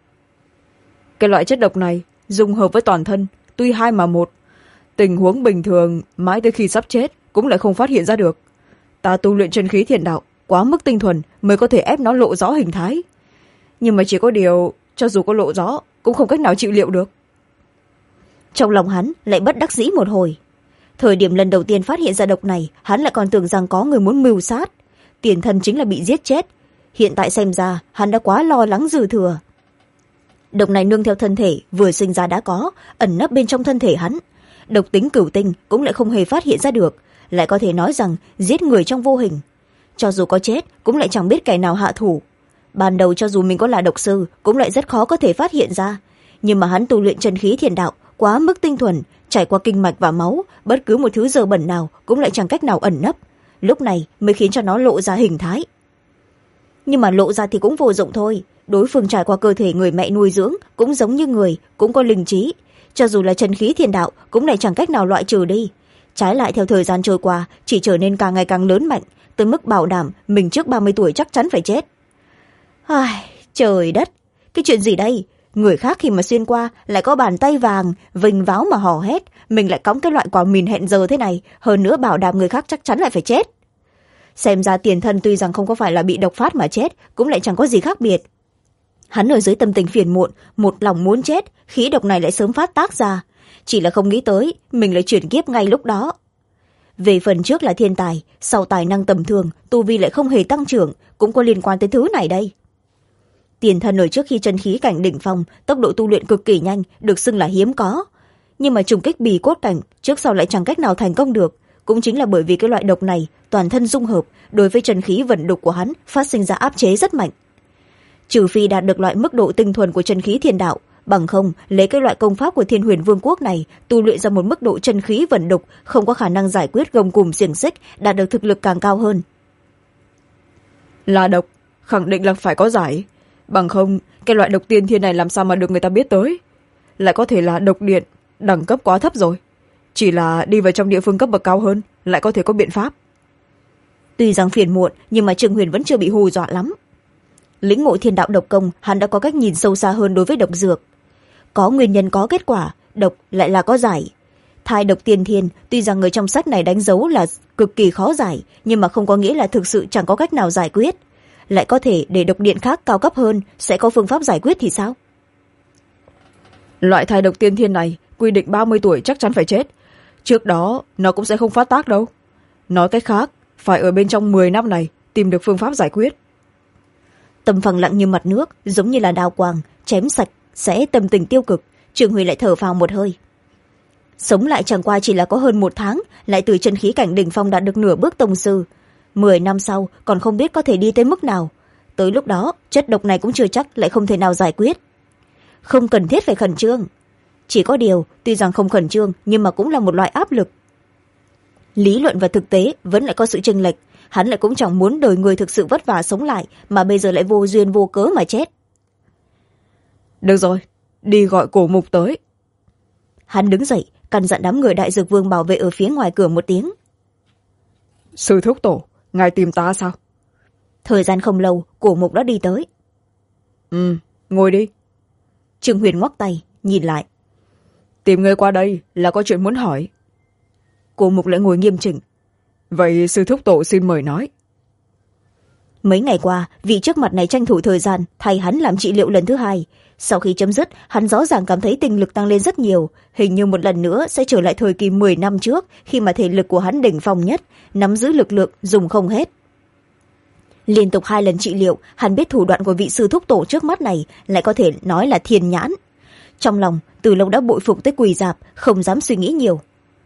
Cái loại chất độc này dung hợp với toàn thân, tuy 2 mà 1, tình huống bình thường mãi tới khi sắp chết cũng lại không phát hiện ra được. Ta tu luyện chân khí thiền đạo quá mức tinh thuần mới có thể ép nó lộ rõ hình thái, nhưng mà chỉ có điều cho dù có lộ rõ cũng không cách nào chịu liệu được. Trong lòng hắn lại bất đắc dĩ một hồi. Thời điểm lần đầu tiên phát hiện ra độc này, hắn lại còn tưởng rằng có người muốn mưu sát, tiền thân chính là bị giết chết. Hiện tại xem ra hắn đã quá lo lắng dư thừa. Độc này nương theo thân thể vừa sinh ra đã có, ẩn nấp bên trong thân thể hắn. Độc tính cửu tinh cũng lại không hề phát hiện ra được, lại có thể nói rằng giết người trong vô hình. Cho dù có chết cũng lại chẳng biết kẻ nào hạ thủ. Ban đầu cho dù mình có là độc sư cũng lại rất khó có thể phát hiện ra, nhưng mà hắn tu luyện chân khí thiền đạo quá mức tinh thuần, trải qua kinh mạch và máu, bất cứ một thứ dơ bẩn nào cũng lại chẳng cách nào ẩn nấp, lúc này mới khiến cho nó lộ ra hình thái. Nhưng mà lộ ra thì cũng vô dụng thôi, đối phương trải qua cơ thể người mẹ nuôi dưỡng cũng giống như người, cũng có linh trí, cho dù là chân khí thiền đạo cũng lại chẳng cách nào loại trừ đi. Trái lại theo thời gian trôi qua chỉ trở nên càng ngày càng lớn mạnh, tới mức bảo đảm mình trước 30 tuổi chắc chắn phải chết. Ai, trời đất, cái chuyện gì đây? Người khác khi mà xuyên qua lại có bàn tay vàng, vinh váo mà hò hét, mình lại cõng cái loại quả mìn hẹn giờ thế này, hơn nữa bảo đảm người khác chắc chắn lại phải chết. Xem ra tiền thân tuy rằng không có phải là bị độc phát mà chết, cũng lại chẳng có gì khác biệt. Hắn ở dưới tâm tình phiền muộn, một lòng muốn chết, khí độc này lại sớm phát tác ra, chỉ là không nghĩ tới mình lại chuyển kiếp ngay lúc đó. Về phần trước là thiên tài, sau tài năng tầm thường, tu vi lại không hề tăng trưởng, cũng có liên quan tới thứ này đây. Tiền thân ở trước khi chân khí cảnh đỉnh phong, tốc độ tu luyện cực kỳ nhanh, được xưng là hiếm có, nhưng mà trùng kích bì cốt cảnh trước sau lại chẳng cách nào thành công được, cũng chính là bởi vì cái loại độc này toàn thân dung hợp, đối với chân khí vận đục của hắn phát sinh ra áp chế rất mạnh. Trừ phi đạt được loại mức độ tinh thuần của chân khí thiên đạo, bằng không lấy cái loại công pháp của Thiên Huyền Vương quốc này tu luyện ra một mức độ chân khí vận đục, không có khả năng giải quyết gông cùm xiềng xích, đạt được thực lực càng cao hơn. Là độc, khẳng định là phải có giải, bằng không cái loại độc tiên thiên này làm sao mà được người ta biết tới. Lại có thể là độc điện, đẳng cấp quá thấp rồi, chỉ là đi vào trong địa phương cấp bậc cao hơn lại có thể có biện pháp. Tuy rằng phiền muộn, nhưng mà Trương Huyền vẫn chưa bị hù dọa lắm. Lĩnh ngộ thiên đạo độc công, hắn đã có cách nhìn sâu xa hơn đối với độc dược. Có nguyên nhân có kết quả, độc lại là có giải. Thai độc tiên thiên, tuy rằng người trong sách này đánh dấu là cực kỳ khó giải, nhưng mà không có nghĩa là thực sự chẳng có cách nào giải quyết. Lại có thể để độc điện khác cao cấp hơn sẽ có phương pháp giải quyết thì sao? Loại thai độc tiên thiên này quy định 30 tuổi chắc chắn phải chết, trước đó nó cũng sẽ không phát tác đâu. Nói cách khác, phải ở bên trong 10 năm này tìm được phương pháp giải quyết. Tâm phẳng lặng như mặt nước, giống như là đao quang chém sạch sẽ tâm tình tiêu cực. Trương Huy lại thở phào một hơi. Sống lại chẳng qua chỉ là có hơn 1 tháng, lại từ chân khí cảnh đỉnh phong đạt được nửa bước tông sư. 10 năm sau còn không biết có thể đi tới mức nào. Tới lúc đó chất độc này cũng chưa chắc lại không thể nào giải quyết. Không cần thiết phải khẩn trương. Chỉ có điều tuy rằng không khẩn trương, nhưng mà cũng là một loại áp lực. Lý luận và thực tế vẫn lại có sự chênh lệch. Hắn lại cũng chẳng muốn đời người thực sự vất vả sống lại, mà bây giờ lại vô duyên vô cớ mà chết. Được rồi, đi gọi Cổ Mục tới. Hắn đứng dậy, căn dặn đám người Đại Dược Vương bảo vệ ở phía ngoài cửa một tiếng. Sư thúc tổ, ngài tìm ta sao? Thời gian không lâu, Cổ Mục đã đi tới. Ngồi đi. Trương Huyền ngoắc tay, nhìn lại. Tìm người qua đây là có chuyện muốn hỏi. Cổ Mục lại ngồi nghiêm chỉnh. Vậy sư thúc tổ xin mời nói. Mấy ngày qua, vị trước mặt này tranh thủ thời gian thay hắn làm trị liệu lần thứ 2. Sau khi chấm dứt, hắn rõ ràng cảm thấy tinh lực tăng lên rất nhiều, hình như một lần nữa sẽ trở lại thời kỳ 10 năm trước, khi mà thể lực của hắn đỉnh phong nhất, nắm giữ lực lượng dùng không hết. Liên tục 2 lần trị liệu, hắn biết thủ đoạn của vị sư thúc tổ trước mắt này lại có thể nói là thiên nhãn. Trong lòng từ lâu đã bội phục tới quỳ rạp, không dám suy nghĩ nhiều.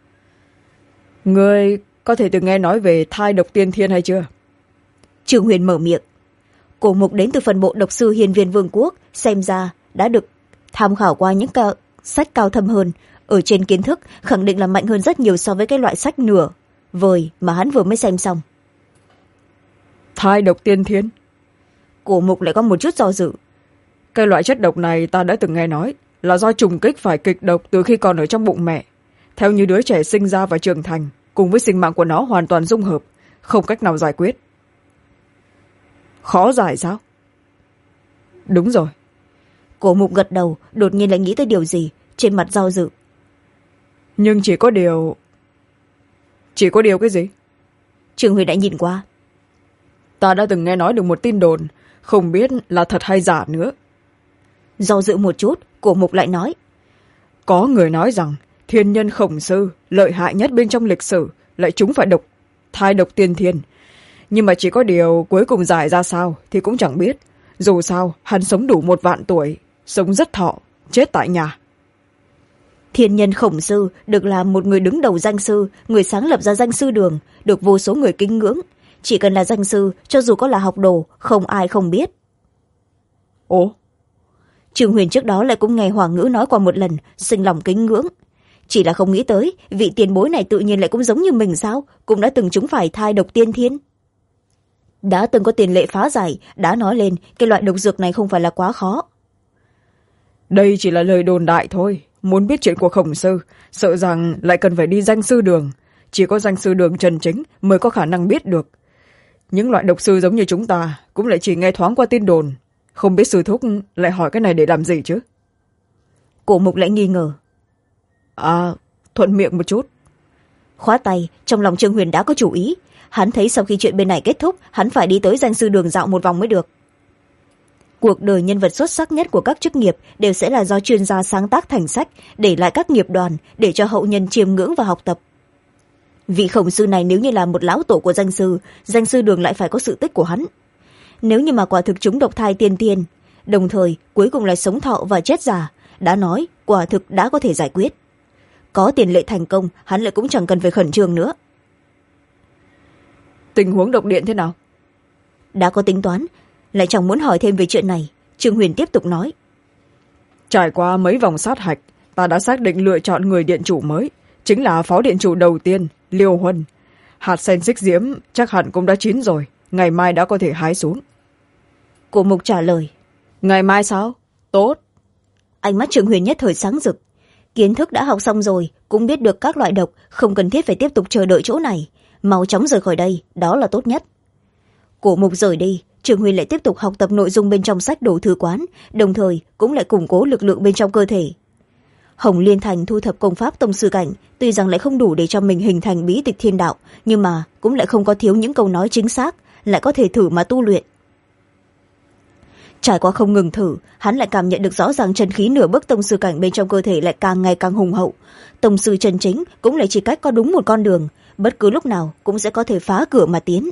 Ngươi có thể từng nghe nói về thai độc tiên thiên hay chưa? Trương Huyền mở miệng. Cổ Mục đến từ phần bộ độc sư Hiên Viên Vương quốc, xem ra đã được tham khảo qua những sách cao thâm hơn, ở trên kiến thức khẳng định là mạnh hơn rất nhiều so với cái loại sách nửa vời mà hắn vừa mới xem xong. Thai độc tiên thiên? Cổ Mục lại có một chút do dự. Cái loại chất độc này ta đã từng nghe nói là do trùng kích phải kịch độc từ khi còn ở trong bụng mẹ, theo như đứa trẻ sinh ra và trưởng thành, cùng với sinh mạng của nó hoàn toàn dung hợp, không cách nào giải quyết. Khó giải sao? Đúng rồi. Cổ Mục gật đầu, đột nhiên lại nghĩ tới điều gì, trên mặt do dự. Nhưng chỉ có điều cái gì? Trương Huy đã nhìn qua. Ta đã từng nghe nói được một tin đồn, không biết là thật hay giả nữa. Do dự một chút, Cổ Mục lại nói. Có người nói rằng thiên nhân Khổng Sư lợi hại nhất bên trong lịch sử lại trúng phải thai độc tiên thiên. Nhưng mà chỉ có điều cuối cùng giải ra sao thì cũng chẳng biết. Dù sao hắn sống đủ 1 vạn tuổi, sống rất thọ, chết tại nhà. Thiên nhân Khổng Sư được làm một người đứng đầu danh sư, người sáng lập ra danh sư đường, được vô số người kính ngưỡng. Chỉ cần là danh sư, cho dù có là học đồ, không ai không biết. Ồ? Trương Huyền trước đó lại cũng nghe Hoàng Ngữ nói qua một lần, sinh lòng kính ngưỡng. Chỉ là không nghĩ tới, vị tiền bối này tự nhiên lại cũng giống như mình sao, cũng đã từng trúng phải thai độc tiên thiên. Đã từng có tiền lệ phá giải, đã nói lên cái loại độc dược này không phải là quá khó. Đây chỉ là lời đồn đại thôi, muốn biết chuyện của Khổng Sư, sợ rằng lại cần phải đi danh sư đường. Chỉ có danh sư đường chân chính mới có khả năng biết được. Những loại độc sư giống như chúng ta cũng lại chỉ nghe thoáng qua tin đồn, không biết sư thúc lại hỏi cái này để làm gì chứ? Cổ Mục lại nghi ngờ. Thuận miệng một chút. Khóa tay, trong lòng Trương Huyền đã có chủ ý. Hắn thấy sau khi chuyện bên này kết thúc, hắn phải đi tới danh sư đường dạo một vòng mới được. Cuộc đời nhân vật xuất sắc nhất của các chức nghiệp đều sẽ là do chuyên gia sáng tác thành sách, để lại các nghiệp đoàn, để cho hậu nhân chiêm ngưỡng và học tập. Vị Khổng Sư này nếu như là một lão tổ của danh sư đường lại phải có sự tích của hắn. Nếu như mà quả thực chúng độc thai tiên tiên, đồng thời cuối cùng là sống thọ và chết già, đã nói quả thực đã có thể giải quyết. Có tiền lệ thành công, hắn lại cũng chẳng cần phải khẩn trương nữa. Tình huống độc điện thế nào? Đã có tính toán, lại chẳng muốn hỏi thêm về chuyện này. Trương Huyền tiếp tục nói. Trải qua mấy vòng sát hạch, ta đã xác định lựa chọn người điện chủ mới, chính là phó điện chủ đầu tiên, Liêu Huân. Hạt sen xích diễm chắc hẳn cũng đã chín rồi, ngày mai đã có thể hái xuống. Cổ Mục trả lời. Ngày mai sao? Tốt. Ánh mắt Trương Huyền nhất thời sáng rực. Kiến thức đã học xong rồi, cũng biết được các loại độc, không cần thiết phải tiếp tục chờ đợi chỗ này. Mau chóng rời khỏi đây, đó là tốt nhất. Cổ Mục rời đi, Trương Huyền lại tiếp tục học tập nội dung bên trong sách đồ thư quán, đồng thời cũng lại củng cố lực lượng bên trong cơ thể. Hồng Liên Thành thu thập công pháp tông sư cảnh, tuy rằng lại không đủ để cho mình hình thành bí tịch thiên đạo, nhưng mà cũng lại không có thiếu những câu nói chính xác, lại có thể thử mà tu luyện. Trải qua không ngừng thử, hắn lại cảm nhận được rõ ràng chân khí nửa bước tông sư cảnh bên trong cơ thể lại càng ngày càng hùng hậu. Tông sư chân chính cũng lại chỉ cách có đúng một con đường, bất cứ lúc nào cũng sẽ có thể phá cửa mà tiến.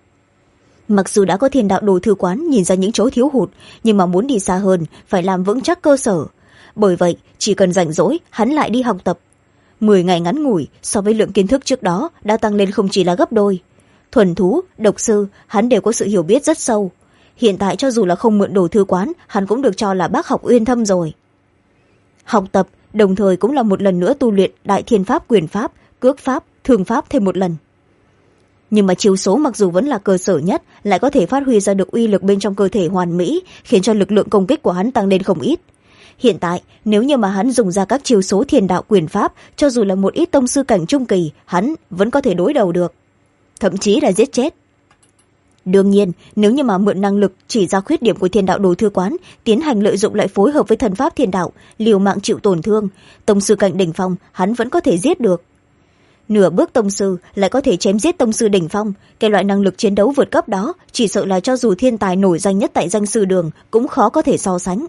Mặc dù đã có thiên đạo đồ thư quán nhìn ra những chỗ thiếu hụt, nhưng mà muốn đi xa hơn phải làm vững chắc cơ sở. Bởi vậy chỉ cần rảnh rỗi hắn lại đi học tập. 10 ngày ngắn ngủi so với lượng kiến thức trước đó đã tăng lên không chỉ là gấp đôi. Thuần thú, độc sư hắn đều có sự hiểu biết rất sâu. Hiện tại cho dù là không mượn đồ thư quán, hắn cũng được cho là bác học uyên thâm rồi. Học tập đồng thời cũng là một lần nữa tu luyện đại thiên pháp, quyền pháp, cước pháp, thương pháp thêm một lần. Nhưng mà chiêu số mặc dù vẫn là cơ sở nhất, lại có thể phát huy ra được uy lực bên trong cơ thể hoàn mỹ, khiến cho lực lượng công kích của hắn tăng lên không ít. Hiện tại nếu như mà hắn dùng ra các chiêu số thiên đạo quyền pháp, cho dù là một ít tông sư cảnh trung kỳ, hắn vẫn có thể đối đầu được, thậm chí là giết chết. Đương nhiên nếu như mà mượn năng lực chỉ ra khuyết điểm của thiên đạo đồ thư quán, tiến hành lợi dụng lại phối hợp với thần pháp thiên đạo, liều mạng chịu tổn thương, tông sư cảnh đỉnh phong hắn vẫn có thể giết được. Nửa bước tông sư lại có thể chém giết tông sư đỉnh phong, cái loại năng lực chiến đấu vượt cấp đó chỉ sợ là cho dù thiên tài nổi danh nhất tại danh sư đường cũng khó có thể so sánh.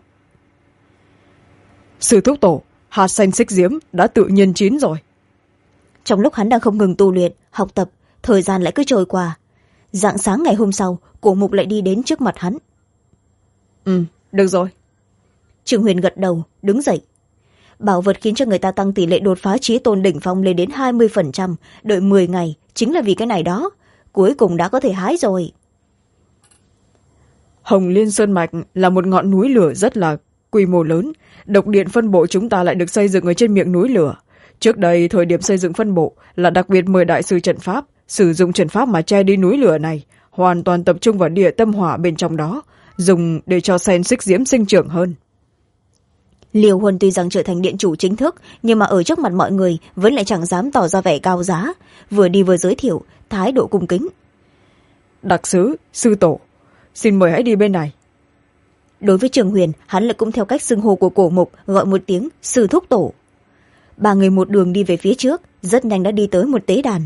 Sư thúc tổ, hạt xanh xích diễm đã tự nhiên chín rồi. Trong lúc hắn đang không ngừng tu luyện học tập, thời gian lại cứ trôi qua. Rạng sáng ngày hôm sau, Cổ Mục lại đi đến trước mặt hắn. Được rồi. Trương Huyền gật đầu đứng dậy. Bảo vật khiến cho người ta tăng tỷ lệ đột phá chí tôn đỉnh phong lên đến 20%, đợi 10 ngày chính là vì cái này đó. Cuối cùng đã có thể hái rồi. Hồng Liên Sơn Mạch là một ngọn núi lửa rất là quy mô lớn. Độc điện phân bộ chúng ta lại được xây dựng ở trên miệng núi lửa. Trước đây thời điểm xây dựng phân bộ là đặc biệt mời đại sư trận pháp sử dụng trận pháp mà che đi núi lửa này, hoàn toàn tập trung vào địa tâm hỏa bên trong đó, dùng để cho sen xích diễm sinh trưởng hơn. Liêu Huân tuy rằng trở thành điện chủ chính thức, nhưng mà ở trước mặt mọi người vẫn lại chẳng dám tỏ ra vẻ cao giá, vừa đi vừa giới thiệu, thái độ cung kính. Đặc sứ, sư tổ, xin mời hãy đi bên này. Đối với Trương Huyền, hắn lại cũng theo cách xưng hô của Cổ Mục, gọi một tiếng sư thúc tổ. Ba người một đường đi về phía trước, rất nhanh đã đi tới một tế đàn.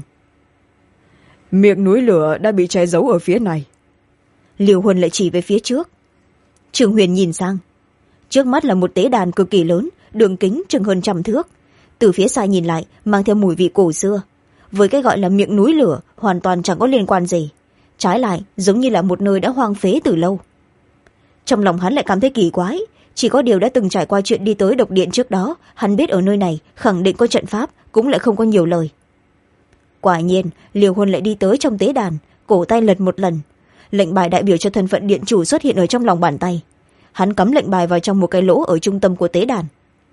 Miệng núi lửa đã bị che giấu ở phía này. Liêu Huân lại chỉ về phía trước. Trương Huyền nhìn sang. Trước mắt là một tế đàn cực kỳ lớn, đường kính chừng hơn 100 thước. Từ phía xa nhìn lại mang theo mùi vị cổ xưa. Với cái gọi là miệng núi lửa hoàn toàn chẳng có liên quan gì. Trái lại giống như là một nơi đã hoang phế từ lâu. Trong lòng hắn lại cảm thấy kỳ quái. Chỉ có điều đã từng trải qua chuyện đi tới độc điện trước đó, hắn biết ở nơi này khẳng định có trận pháp, cũng lại không có nhiều lời. Quả nhiên Liêu Huân lại đi tới trong tế đàn, cổ tay lật một lần. Lệnh bài đại biểu cho thân phận điện chủ xuất hiện ở trong lòng bàn tay. Hắn cắm lệnh bài vào trong một cái lỗ ở trung tâm của tế đàn.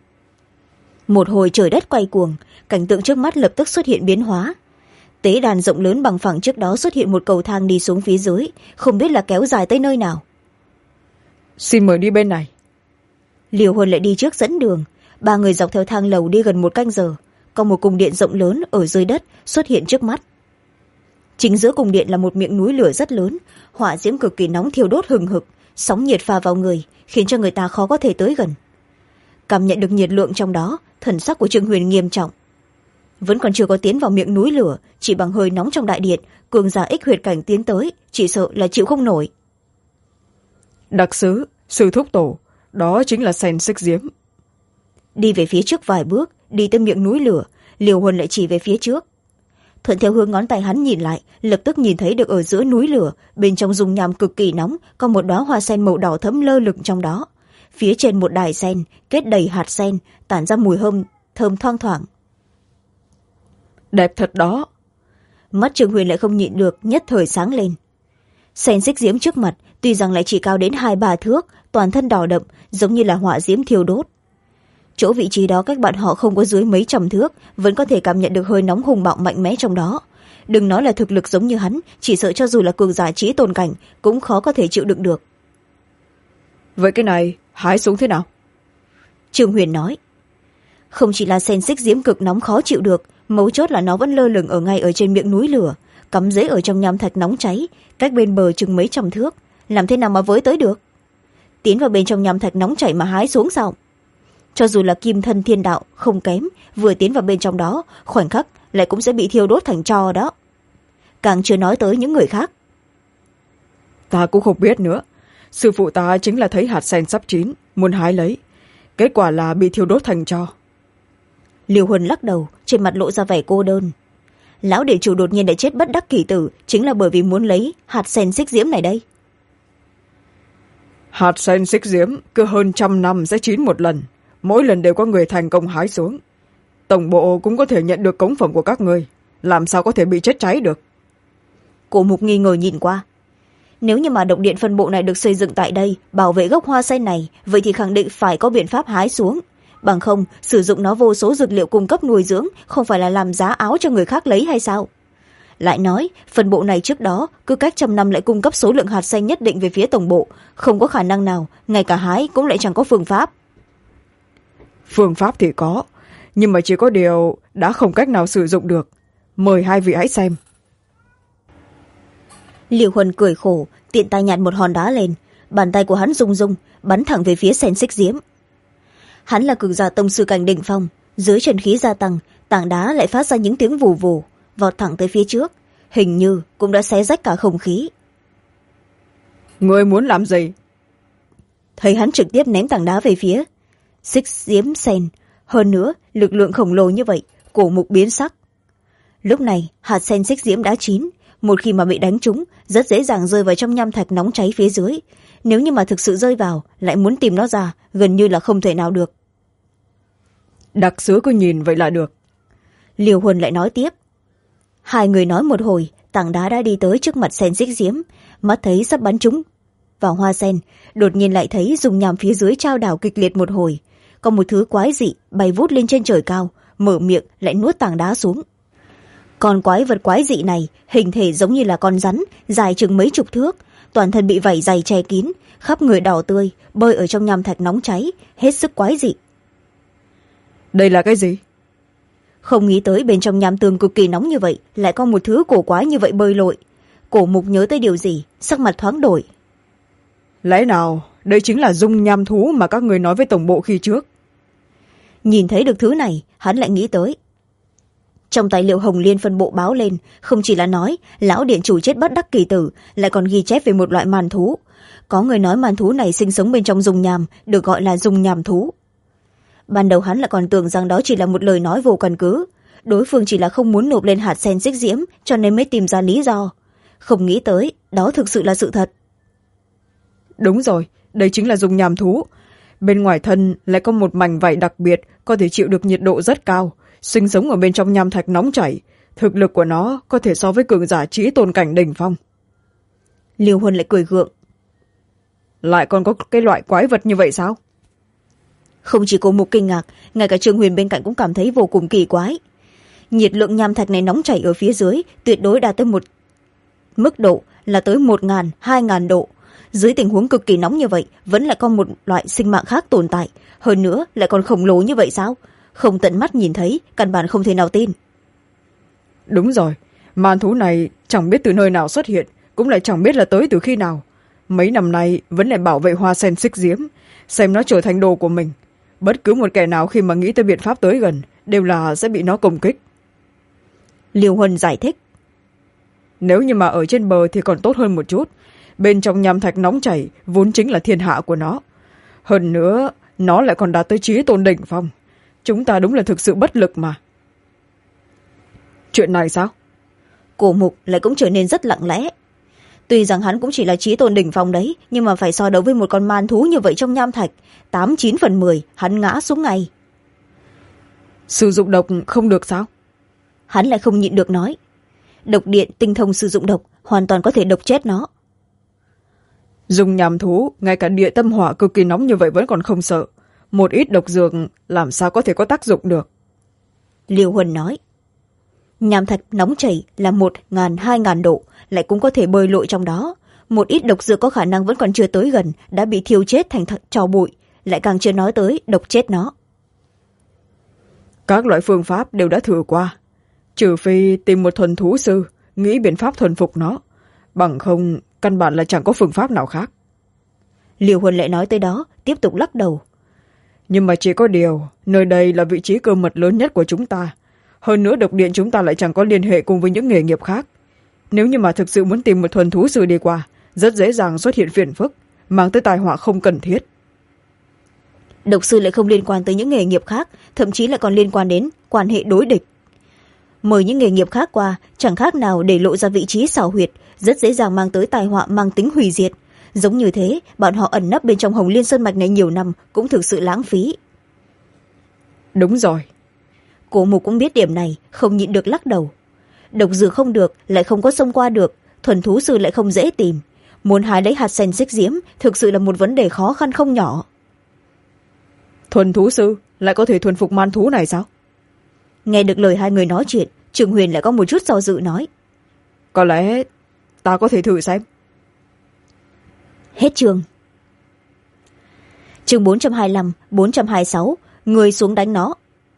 Một hồi trời đất quay cuồng, cảnh tượng trước mắt lập tức xuất hiện biến hóa. Tế đàn rộng lớn bằng phẳng trước đó xuất hiện một cầu thang đi xuống phía dưới, không biết là kéo dài tới nơi nào. Xin mời đi bên này. Liêu Huân lại đi trước dẫn đường. Ba người dọc theo thang lầu đi gần 1 canh giờ. Có một cung điện rộng lớn ở dưới đất xuất hiện trước mắt. Chính giữa cung điện là một miệng núi lửa rất lớn, hỏa diễm cực kỳ nóng thiêu đốt hừng hực, sóng nhiệt pha vào người khiến cho người ta khó có thể tới gần. Cảm nhận được nhiệt lượng trong đó, thần sắc của Trương Huyền nghiêm trọng. Vẫn còn chưa có tiến vào miệng núi lửa, chỉ bằng hơi nóng trong đại điện, cường giả ích huyệt cảnh tiến tới chỉ sợ là chịu không nổi. Đặc sứ, sư thúc tổ, đó chính là sen xích diễm. Đi về phía trước vài bước, đi tới miệng núi lửa, Liêu Huân lại chỉ về phía trước. Thuận theo hướng ngón tay hắn nhìn lại, lập tức nhìn thấy được ở giữa núi lửa, bên trong dung nham cực kỳ nóng, có một đóa hoa sen màu đỏ thẫm lơ lửng trong đó. Phía trên một đài sen kết đầy hạt sen, tản ra mùi thơm thoang thoảng. Đẹp thật đó. mắt Trương Huyền lại không nhịn được nhất thời sáng lên. Sen xích diễm trước mặt tuy rằng lại chỉ cao đến 2-3 thước, toàn thân đỏ đậm giống như là hỏa diễm thiêu đốt. Chỗ vị trí đó cách bạn họ không có dưới mấy trăm thước, vẫn có thể cảm nhận được hơi nóng hùng bạo mạnh mẽ trong đó. Đừng nói là thực lực giống như hắn, chỉ sợ cho dù là cường giả chí tôn cảnh cũng khó có thể chịu đựng được. Vậy cái này hái xuống thế nào? Trương Huyền nói. Không chỉ là sen xích diễm cực nóng khó chịu được, mấu chốt là nó vẫn lơ lửng ở ngay ở trên miệng núi lửa, cắm rễ ở trong nham thạch nóng cháy, cách bên bờ chừng mấy trăm thước, làm thế nào mà với tới được? Tiến vào bên trong nham thạch nóng chảy mà hái xuống sao? Cho dù là kim thân thiên đạo không kém, vừa tiến vào bên trong đó khoảnh khắc lại cũng sẽ bị thiêu đốt thành tro đó. Càng chưa nói tới những người khác. Ta cũng không biết nữa. Sư phụ ta chính là thấy hạt sen sắp chín, muốn hái lấy, kết quả là bị thiêu đốt thành tro. Liêu Huân lắc đầu, trên mặt lộ ra vẻ cô đơn. Lão địa chủ đột nhiên đã chết bất đắc kỳ tử, chính là bởi vì muốn lấy hạt sen xích diễm này đây. Hạt sen xích diễm cứ hơn 100 năm sẽ chín một lần, mỗi lần đều có người thành công hái xuống. Tổng bộ cũng có thể nhận được cống phẩm của các người, làm sao có thể bị chết cháy được? Cổ Mục nghi ngờ nhìn qua. Nếu như mà độc điện phân bộ này được xây dựng tại đây, bảo vệ gốc hoa sen này, vậy thì khẳng định phải có biện pháp hái xuống. Bằng không, sử dụng nó vô số dược liệu cung cấp nuôi dưỡng, không phải là làm giá áo cho người khác lấy hay sao? Lại nói, phân bộ này trước đó, cứ cách 100 năm lại cung cấp số lượng hạt sen nhất định về phía tổng bộ, không có khả năng nào, ngay cả hái cũng lại chẳng có phương pháp. Phương pháp thì có, nhưng mà chỉ có điều đã không cách nào sử dụng được. Mời hai vị hãy xem. Liêu Huân cười khổ, tiện tay nhặt một hòn đá lên, bàn tay của hắn rung rung, bắn thẳng về phía sen xích diễm. Hắn là cường giả tông sư cảnh đỉnh phong, dưới chân khí gia tăng, tảng đá lại phát ra những tiếng vù vù, vọt thẳng tới phía trước, hình như cũng đã xé rách cả không khí. Ngươi muốn làm gì? Thấy hắn trực tiếp ném tảng đá về phía xích diễm sen, hơn nữa lực lượng khổng lồ như vậy, Cổ Mục biến sắc. Lúc này hạt sen xích diễm đã chín, một khi mà bị đánh trúng rất dễ dàng rơi vào trong nham thạch nóng cháy phía dưới, nếu như mà thực sự rơi vào lại muốn tìm nó ra gần như là không thể nào được. Đặc sứ cứ nhìn vậy là được. Liêu Huân lại nói tiếp. Hai người nói một hồi, tảng đá đã đi tới trước mặt sen xích diễm, mắt thấy sắp bắn trúng vào hoa sen, đột nhiên lại thấy dung nham phía dưới trao đảo kịch liệt một hồi, có một thứ quái dị bay vút lên trên trời cao, mở miệng lại nuốt tảng đá xuống. Con quái vật quái dị này hình thể giống như là con rắn, dài chừng mấy chục thước, toàn thân bị vảy dày che kín, khắp người đỏ tươi, bơi ở trong nham thạch nóng cháy, hết sức quái dị. Đây là cái gì? Không nghĩ tới bên trong nham tường cực kỳ nóng như vậy lại có một thứ cổ quái như vậy bơi lội. Cổ Mục nhớ tới điều gì, sắc mặt thoáng đổi. Lẽ nào đây chính là dung nham thú mà các người nói với tổng bộ khi trước? Nhìn thấy được thứ này, hắn lại nghĩ tới. Trong tài liệu Hồng Liên phân bộ báo lên, không chỉ là nói lão điện chủ chết bất đắc kỳ tử, lại còn ghi chép về một loại màn thú. Có người nói màn thú này sinh sống bên trong dung nham, được gọi là dung nham thú. Ban đầu hắn lại còn tưởng rằng đó chỉ là một lời nói vô căn cứ, đối phương chỉ là không muốn nộp lên hạt sen xích diễm, cho nên mới tìm ra lý do. Không nghĩ tới đó thực sự là sự thật. Đúng rồi, đây chính là dung nham thú. Bên ngoài thân lại có một mảnh vảy đặc biệt, có thể chịu được nhiệt độ rất cao, sinh sống ở bên trong nham thạch nóng chảy. Thực lực của nó có thể so với cường giả chí tôn cảnh đỉnh phong. Liêu Huân lại cười gượng. Lại còn có cái loại quái vật như vậy sao? Không chỉ Cổ Mục kinh ngạc, ngay cả Trương Huyền bên cạnh cũng cảm thấy vô cùng kỳ quái. Nhiệt lượng nham thạch này nóng chảy ở phía dưới tuyệt đối đạt tới một mức độ là tới 1.000, 2.000 độ. Dưới tình huống cực kỳ nóng như vậy vẫn lại có một loại sinh mạng khác tồn tại, hơn nữa lại còn khổng lồ như vậy sao? Không tận mắt nhìn thấy, căn bản không thể nào tin. Đúng rồi, màn thú này chẳng biết từ nơi nào xuất hiện, cũng lại chẳng biết là tới từ khi nào. Mấy năm nay vẫn lại bảo vệ hoa sen xích diễm, xem nó trở thành đồ của mình. Bất cứ một kẻ nào khi mà nghĩ tới biện pháp tới gần đều là sẽ bị nó công kích. Liêu Huân giải thích. Nếu như mà ở trên bờ thì còn tốt hơn một chút. Bên trong nham thạch nóng chảy vốn chính là thiên hạ của nó. Hơn nữa nó lại còn đạt tới chí tôn đỉnh phong. Chúng ta đúng là thực sự bất lực mà. Chuyện này sao? Cổ Mục lại cũng trở nên rất lặng lẽ. Tuy rằng hắn cũng chỉ là chí tôn đỉnh phong đấy, nhưng mà phải so đấu với một con man thú như vậy trong nham thạch, 8-9 phần 10 hắn ngã xuống ngay. Sử dụng độc không được sao? Hắn lại không nhịn được nói. độc điện tinh thông sử dụng độc, hoàn toàn có thể độc chết nó. Dùng nhàm thú, ngay cả địa tâm hỏa cực kỳ nóng như vậy vẫn còn không sợ. Một ít độc dược làm sao có thể có tác dụng được. Liêu Huân nói. Nham thạch nóng chảy là 1.000 2.000 độ, lại cũng có thể bơi lội trong đó. Một ít độc dược có khả năng vẫn còn chưa tới gần, đã bị thiêu chết thành tro bụi, lại càng chưa nói tới độc chết nó. Các loại phương pháp đều đã thử qua, trừ phi tìm một thuần thú sư, nghĩ biện pháp thuần phục nó. Bằng không, căn bản là chẳng có phương pháp nào khác. Liêu Huân lại nói tới đó, tiếp tục lắc đầu. Nhưng mà chỉ có điều, nơi đây là vị trí cơ mật lớn nhất của chúng ta. Hơn nữa độc điện chúng ta lại chẳng có liên hệ cùng với những nghề nghiệp khác. Nếu như mà thực sự muốn tìm một thuần thú sư đi qua, rất dễ dàng xuất hiện phiền phức, mang tới tai họa không cần thiết. Độc sư lại không liên quan tới những nghề nghiệp khác, thậm chí lại còn liên quan đến quan hệ đối địch. Mời những nghề nghiệp khác qua, chẳng khác nào để lộ ra vị trí xảo huyệt, rất dễ dàng mang tới tai họa mang tính hủy diệt. Giống như thế, bọn họ ẩn nấp bên trong Hồng Liên Sơn Mạch này nhiều năm cũng thực sự lãng phí. Đúng rồi. Cổ Mục cũng biết điểm này, không nhịn được lắc đầu. Độc dược không được, lại không có xông qua được, thuần thú sư lại không dễ tìm. Muốn hái lấy hạt sen xích diễm thực sự là một vấn đề khó khăn không nhỏ. Thuần thú sư lại có thể thuần phục man thú này sao? Nghe được lời hai người nói chuyện, Trường Huyền lại có một chút do dự nói. Có lẽ ta có thể thử xem. Hết chương. Chương 425, 426, người xuống đánh nó.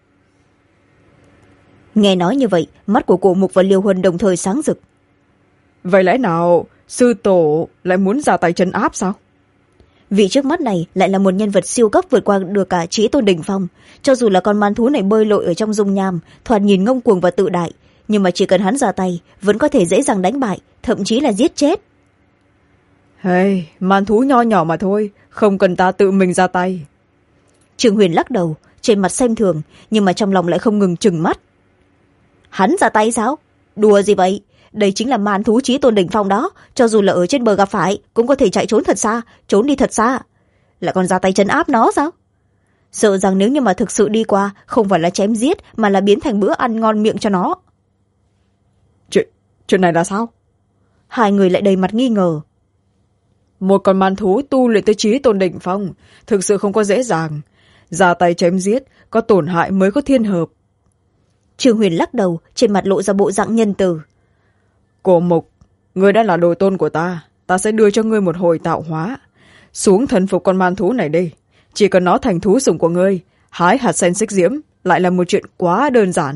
Nghe nói như vậy, mắt của Cổ Mục và Liêu Huân đồng thời sáng rực. Vậy lẽ nào sư tổ lại muốn ra tay trấn áp sao? Vị trước mắt này lại là một nhân vật siêu cấp vượt qua được cả Chí Tôn đỉnh phong. Cho dù là con man thú này bơi lội ở trong dung nham, thoạt nhìn ngông cuồng và tự đại, nhưng mà chỉ cần hắn ra tay vẫn có thể dễ dàng đánh bại, thậm chí là giết chết. Hey, man thú nho nhỏ mà thôi, không cần ta tự mình ra tay. Trường Huyền lắc đầu, trên mặt xem thường, nhưng mà trong lòng lại không ngừng trừng mắt. Hắn ra tay sao? Đùa gì vậy? Đây chính là man thú Chí Tôn đỉnh phong đó, cho dù là ở trên bờ gặp phải cũng có thể chạy trốn thật xa, trốn đi thật xa. Lại còn ra tay trấn áp nó sao? Sợ rằng nếu như mà thực sự đi qua, không phải là chém giết mà là biến thành bữa ăn ngon miệng cho nó. Chuyện này là sao? Hai người lại đầy mặt nghi ngờ. Một con man thú tu luyện tới Chí Tôn đỉnh phong thực sự không có dễ dàng, ra tay chém giết có tổn hại mới có thiên hợp. Trường Huyền lắc đầu, trên mặt lộ ra bộ dạng nhân từ. Cổ Mục, ngươi đã là đồ tôn của ta sẽ đưa cho ngươi một hồi tạo hóa. Xuống thần phục con man thú này đi, chỉ cần nó thành thú sủng của ngươi, hái hạt sen xích diễm lại là một chuyện quá đơn giản.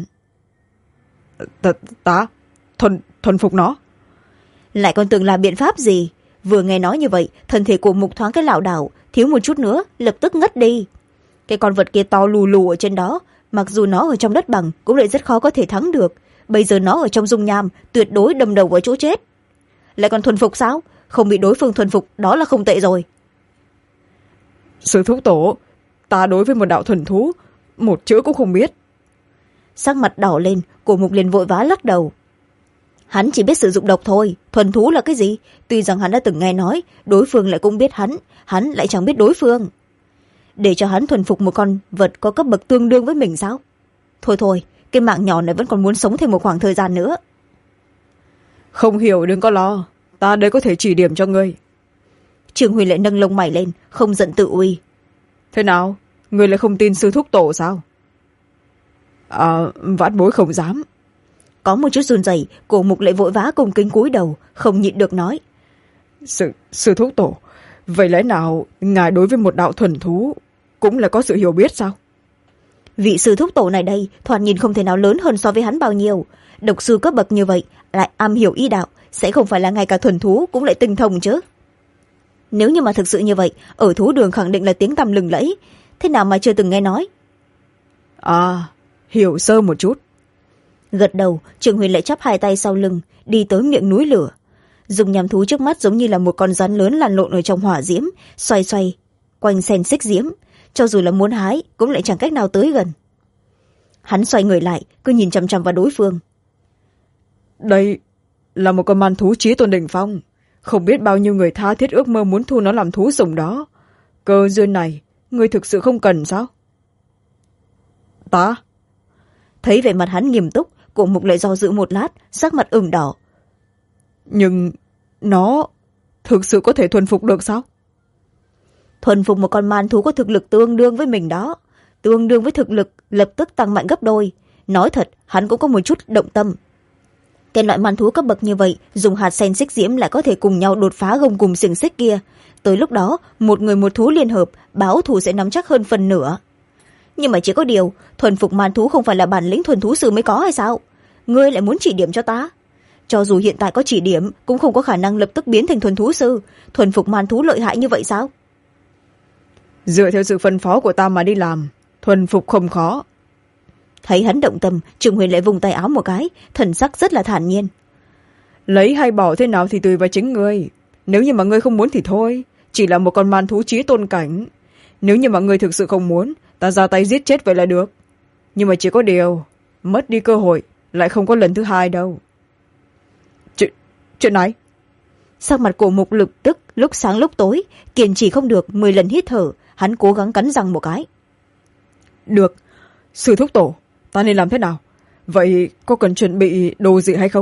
Ta thuần phục nó? Lại còn tưởng là biện pháp gì? Vừa nghe nói như vậy, thân thể của Mục thoáng cái lảo đảo, thiếu một chút nữa lập tức ngất đi. Cái con vật kia to lù lù ở trên đó, mặc dù nó ở trong đất bằng cũng lại rất khó có thể thắng được. Bây giờ nó ở trong dung nham, tuyệt đối đâm đầu vào chỗ chết. Lại còn thuần phục sao? Không bị đối phương thuần phục đó là không tệ rồi. Sư thúc tổ, ta đối với một đạo thuần thú một chữ cũng không biết. Sắc mặt đỏ lên, Cổ Mục liền vội vã lắc đầu. Hắn chỉ biết sử dụng độc thôi, thuần thú là cái gì? Tuy rằng hắn đã từng nghe nói, đối phương lại cũng biết hắn lại chẳng biết đối phương. Để cho hắn thuần phục một con vật có cấp bậc tương đương với mình sao? Thôi, cái mạng nhỏ này vẫn còn muốn sống thêm một khoảng thời gian nữa. Không hiểu đừng có lo, ta đây có thể chỉ điểm cho ngươi. Trường Huyền lại nâng lông mày lên, không giận tự uy. Thế nào, ngươi lại không tin sư thúc tổ sao? Vãn bối không dám. Có một chút run rẩy, Cổ Mục lại vội vã cung kính cúi đầu, không nhịn được nói. Sư thúc tổ, vậy lẽ nào ngài đối với một đạo thuần thú cũng là có sự hiểu biết sao? Vị sư thúc tổ này đây thoạt nhìn không thể nào lớn hơn so với hắn bao nhiêu. Độc sư cấp bậc như vậy lại am hiểu y đạo, sẽ không phải là ngay cả thuần thú cũng lại tinh thông chứ. Nếu như mà thực sự như vậy, ở thú đường khẳng định là tiếng tăm lừng lẫy, thế nào mà chưa từng nghe nói. Hiểu sơ một chút. Gật đầu, Trường Huyền lại chắp hai tay sau lưng, đi tới miệng núi lửa. Dùng nhằm thú trước mắt giống như là một con rắn lớn lăn lộn ở trong hỏa diễm, xoay quanh sen xích diễm, cho dù là muốn hái cũng lại chẳng cách nào tới gần. Hắn xoay người lại, cứ nhìn chằm chằm vào đối phương. Đây là một con man thú Chí Tôn đỉnh phong, không biết bao nhiêu người tha thiết ước mơ muốn thu nó làm thú sủng đó. Cơ duyên này ngươi thực sự không cần sao? Ta thấy vẻ mặt hắn nghiêm túc, Cổ Mục lại do dự một lát, sắc mặt ửng đỏ. Nhưng nó thực sự có thể thuần phục được sao? Thuần phục một con man thú có thực lực tương đương với mình đó, tương đương với thực lực lập tức tăng mạnh gấp đôi. Nói thật, hắn cũng có một chút động tâm. Cái loại man thú cấp bậc như vậy, dùng hạt sen xích diễm lại có thể cùng nhau đột phá gông cùng xiềng xích kia. Tới lúc đó, một người một thú liên hợp, báo thù sẽ nắm chắc hơn phần nửa. Nhưng mà chỉ có điều, thuần phục man thú không phải là bản lĩnh thuần thú sư mới có hay sao? Ngươi lại muốn chỉ điểm cho ta? Cho dù hiện tại có chỉ điểm, cũng không có khả năng lập tức biến thành thuần thú sư. Thuần phục man thú lợi hại như vậy sao? Dựa theo sự phân phó của ta mà đi làm, thuần phục không khó. Thấy hắn động tâm, Trường Huyền lại vùng tay áo một cái, thần sắc rất là thản nhiên. Lấy hay bỏ thế nào thì tùy vào chính ngươi. Nếu như mà ngươi không muốn thì thôi, chỉ là một con man thú chí tôn cảnh. Nếu như mà ngươi thực sự không muốn, ta ra tay giết chết vậy là được. Nhưng mà chỉ có điều, mất đi cơ hội lại không có lần thứ hai đâu. Chuyện này. Sắc mặt Cổ Mục lập tức lúc sáng lúc tối, kiên trì không được 10 lần hít thở. Hắn cố gắng cắn răng một cái. Được, sư thúc tổ, ta nên làm thế nào? Vậy có cần chuẩn bị đồ gì hay không?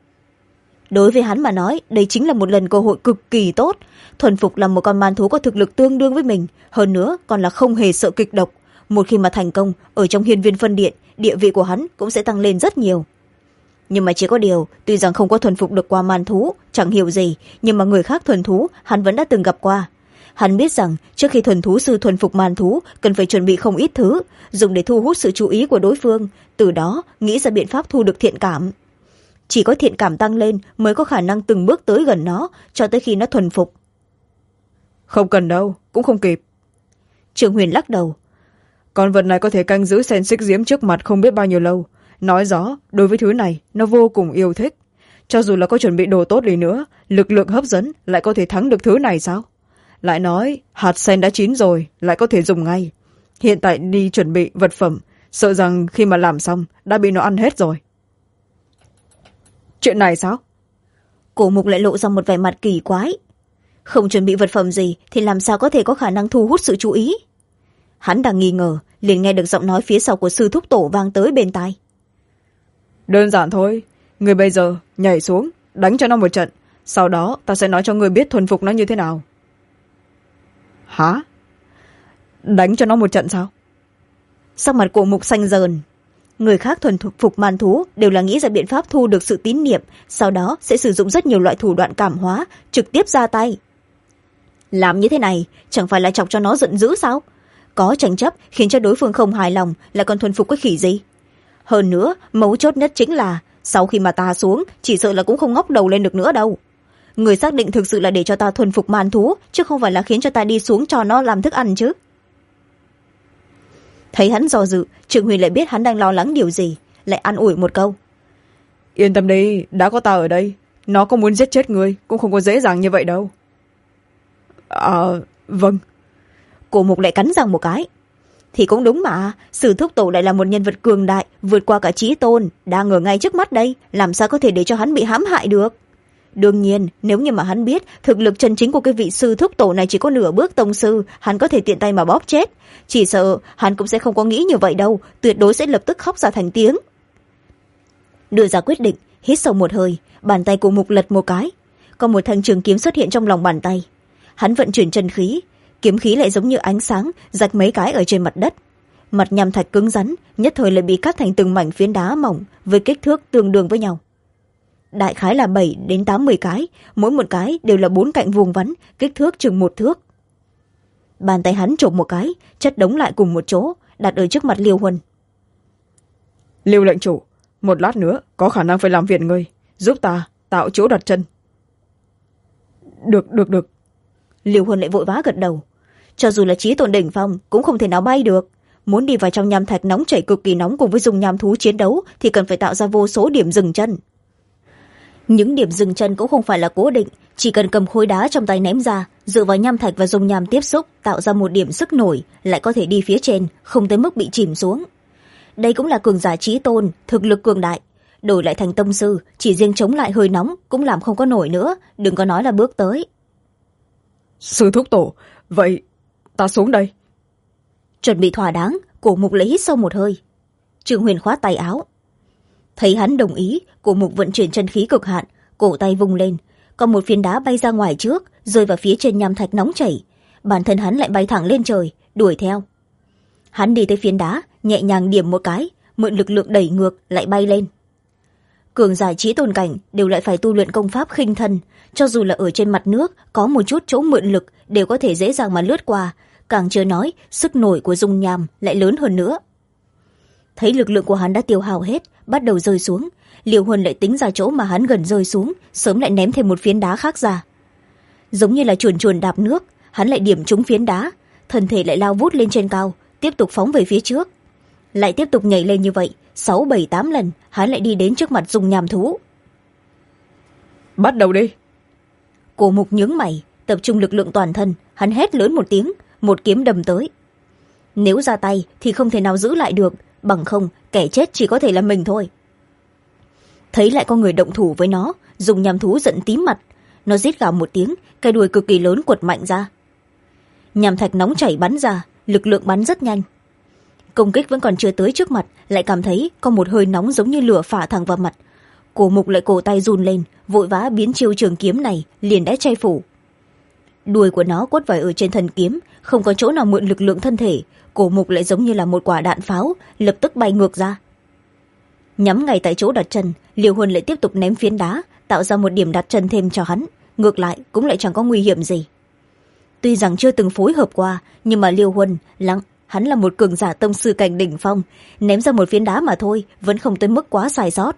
Đối với hắn mà nói, đây chính là một lần cơ hội cực kỳ tốt. Thuần phục là một con man thú có thực lực tương đương với mình, hơn nữa còn là không hề sợ kịch độc. Một khi mà thành công, ở trong hiên viên phân điện, địa vị của hắn cũng sẽ tăng lên rất nhiều. Nhưng mà chỉ có điều, tuy rằng không có thuần phục được qua man thú, chẳng hiểu gì, nhưng mà người khác thuần thú hắn vẫn đã từng gặp qua. Hắn biết rằng trước khi thuần thú sư thuần phục man thú, cần phải chuẩn bị không ít thứ, dùng để thu hút sự chú ý của đối phương, từ đó nghĩ ra biện pháp thu được thiện cảm. Chỉ có thiện cảm tăng lên mới có khả năng từng bước tới gần nó, cho tới khi nó thuần phục. Không cần đâu, cũng không kịp. Trường Huyền lắc đầu. Con vật này có thể canh giữ sen xích diễm trước mặt không biết bao nhiêu lâu. Nói rõ, đối với thứ này, nó vô cùng yêu thích. Cho dù là có chuẩn bị đồ tốt đi nữa, lực lượng hấp dẫn lại có thể thắng được thứ này sao? Lại nói, hạt sen đã chín rồi, lại có thể dùng ngay. Hiện tại đi chuẩn bị vật phẩm, sợ rằng khi mà làm xong, đã bị nó ăn hết rồi. Chuyện này sao? Cổ Mục lại lộ ra một vẻ mặt kỳ quái. Không chuẩn bị vật phẩm gì thì làm sao có thể có khả năng thu hút sự chú ý? Hắn đang nghi ngờ, liền nghe được giọng nói phía sau của sư thúc tổ vang tới bên tai. Đơn giản thôi, người bây giờ nhảy xuống, đánh cho nó một trận, sau đó ta sẽ nói cho người biết thuần phục nó như thế nào. Hả? Đánh cho nó một trận sao? Sắc mặt Cổ Mục xanh dờn. Người khác thuần phục man thú đều là nghĩ ra biện pháp thu được sự tín nhiệm, sau đó sẽ sử dụng rất nhiều loại thủ đoạn cảm hóa, trực tiếp ra tay. Làm như thế này, chẳng phải là chọc cho nó giận dữ sao? Có tranh chấp khiến cho đối phương không hài lòng, lại còn thuần phục cái khỉ gì? Hơn nữa, mấu chốt nhất chính là, sau khi mà ta xuống, chỉ sợ là cũng không ngóc đầu lên được nữa đâu. Người xác định thực sự là để cho ta thuần phục man thú, chứ không phải là khiến cho ta đi xuống cho nó làm thức ăn chứ. Thấy hắn do dự, Trường Huyền lại biết hắn đang lo lắng điều gì, lại an ủi một câu. Yên tâm đi, đã có ta ở đây, nó có muốn giết chết người cũng không có dễ dàng như vậy đâu. Vâng. Cổ Mục lại cắn răng một cái. Thì cũng đúng mà, sư thúc tổ lại là một nhân vật cường đại, vượt qua cả chí tôn, đang ở ngay trước mắt đây, làm sao có thể để cho hắn bị hãm hại được? Đương nhiên, nếu như mà hắn biết thực lực chân chính của cái vị sư thúc tổ này chỉ có nửa bước tông sư, hắn có thể tiện tay mà bóp chết. Chỉ sợ hắn cũng sẽ không có nghĩ như vậy đâu, tuyệt đối sẽ lập tức khóc ra thành tiếng. Đưa ra quyết định, hít sâu một hơi, bàn tay của Mục lật một cái, có một thanh trường kiếm xuất hiện trong lòng bàn tay. Hắn vận chuyển chân khí, kiếm khí lại giống như ánh sáng rạch mấy cái ở trên mặt đất. Mặt nham thạch cứng rắn, nhất thời lại bị cắt thành từng mảnh phiến đá mỏng với kích thước tương đương với nhau. Đại khái là 7 đến 80 cái, mỗi một cái đều là 4 cạnh vuông vắn, kích thước chừng 1 thước. Bàn tay hắn chộp một cái, chất đống lại cùng một chỗ, đặt ở trước mặt Liêu Huân. Liêu lệnh chủ, một lát nữa có khả năng phải làm phiền ngươi, giúp ta tạo chỗ đặt chân. Được. Liêu Huân lại vội vã gật đầu. Cho dù là chí tôn đỉnh phong cũng không thể nào bay được. Muốn đi vào trong nham thạch nóng chảy cực kỳ nóng cùng với dùng nham thú chiến đấu thì cần phải tạo ra vô số điểm dừng chân. Những điểm dừng chân cũng không phải là cố định, chỉ cần cầm khối đá trong tay ném ra, dựa vào nham thạch và dùng nham tiếp xúc, tạo ra một điểm sức nổi, lại có thể đi phía trên, không tới mức bị chìm xuống. Đây cũng là cường giả chí tôn, thực lực cường đại. Đổi lại thành tông sư, chỉ riêng chống lại hơi nóng cũng làm không có nổi nữa, đừng có nói là bước tới. Sư thúc tổ, vậy ta xuống đây. Chuẩn bị thỏa đáng, Cổ Mục lấy hít sâu một hơi. Trường Huyền khoát tay áo. Thấy hắn đồng ý, Cổ Mục vận chuyển chân khí cực hạn, cổ tay vung lên, còn một phiến đá bay ra ngoài trước, rơi vào phía trên nham thạch nóng chảy. Bản thân hắn lại bay thẳng lên trời, đuổi theo. Hắn đi tới phiến đá, nhẹ nhàng điểm một cái, mượn lực lượng đẩy ngược, lại bay lên. Cường giả chí tôn cảnh đều lại phải tu luyện công pháp khinh thân, cho dù là ở trên mặt nước có một chút chỗ mượn lực đều có thể dễ dàng mà lướt qua, càng chưa nói sức nổi của dung nham lại lớn hơn nữa. Thấy lực lượng của hắn đã tiêu hao hết, bắt đầu rơi xuống, Liêu Huân lại tính ra chỗ mà hắn gần rơi xuống, sớm lại ném thêm một phiến đá khác ra. Giống như là chuồn chuồn đạp nước, hắn lại điểm trúng phiến đá, thân thể lại lao vút lên trên cao, tiếp tục phóng về phía trước. Lại tiếp tục nhảy lên như vậy 6, 7, 8 lần, hắn lại đi đến trước mặt dung nham thú. Bắt đầu đi. Cổ Mục nhướng mày, tập trung lực lượng toàn thân, hắn hét lớn một tiếng, một kiếm đâm tới. Nếu ra tay thì không thể nào giữ lại được, bằng không kẻ chết chỉ có thể là mình thôi. Thấy lại có người động thủ với nó, dung nham thú giận tím mặt, nó rít gào một tiếng, cái đuôi cực kỳ lớn quật mạnh ra. Nham thạch nóng chảy bắn ra, lực lượng bắn rất nhanh. Công kích vẫn còn chưa tới trước mặt, lại cảm thấy có một hơi nóng giống như lửa phả thẳng vào mặt. Cổ Mục lại cổ tay run lên, vội vã biến chiêu trường kiếm này liền đã che phủ. Đuôi của nó quất vào ở trên thân kiếm, không có chỗ nào mượn lực lượng thân thể. Cổ Mục lại giống như là một quả đạn pháo, lập tức bay ngược ra. Nhắm ngay tại chỗ đặt chân, Liêu Huân lại tiếp tục ném phiến đá, tạo ra một điểm đặt chân thêm cho hắn, ngược lại cũng lại chẳng có nguy hiểm gì. Tuy rằng chưa từng phối hợp qua, nhưng mà Liêu Huân hắn là một cường giả tông sư cảnh đỉnh phong, ném ra một phiến đá mà thôi, vẫn không tới mức quá sai sót.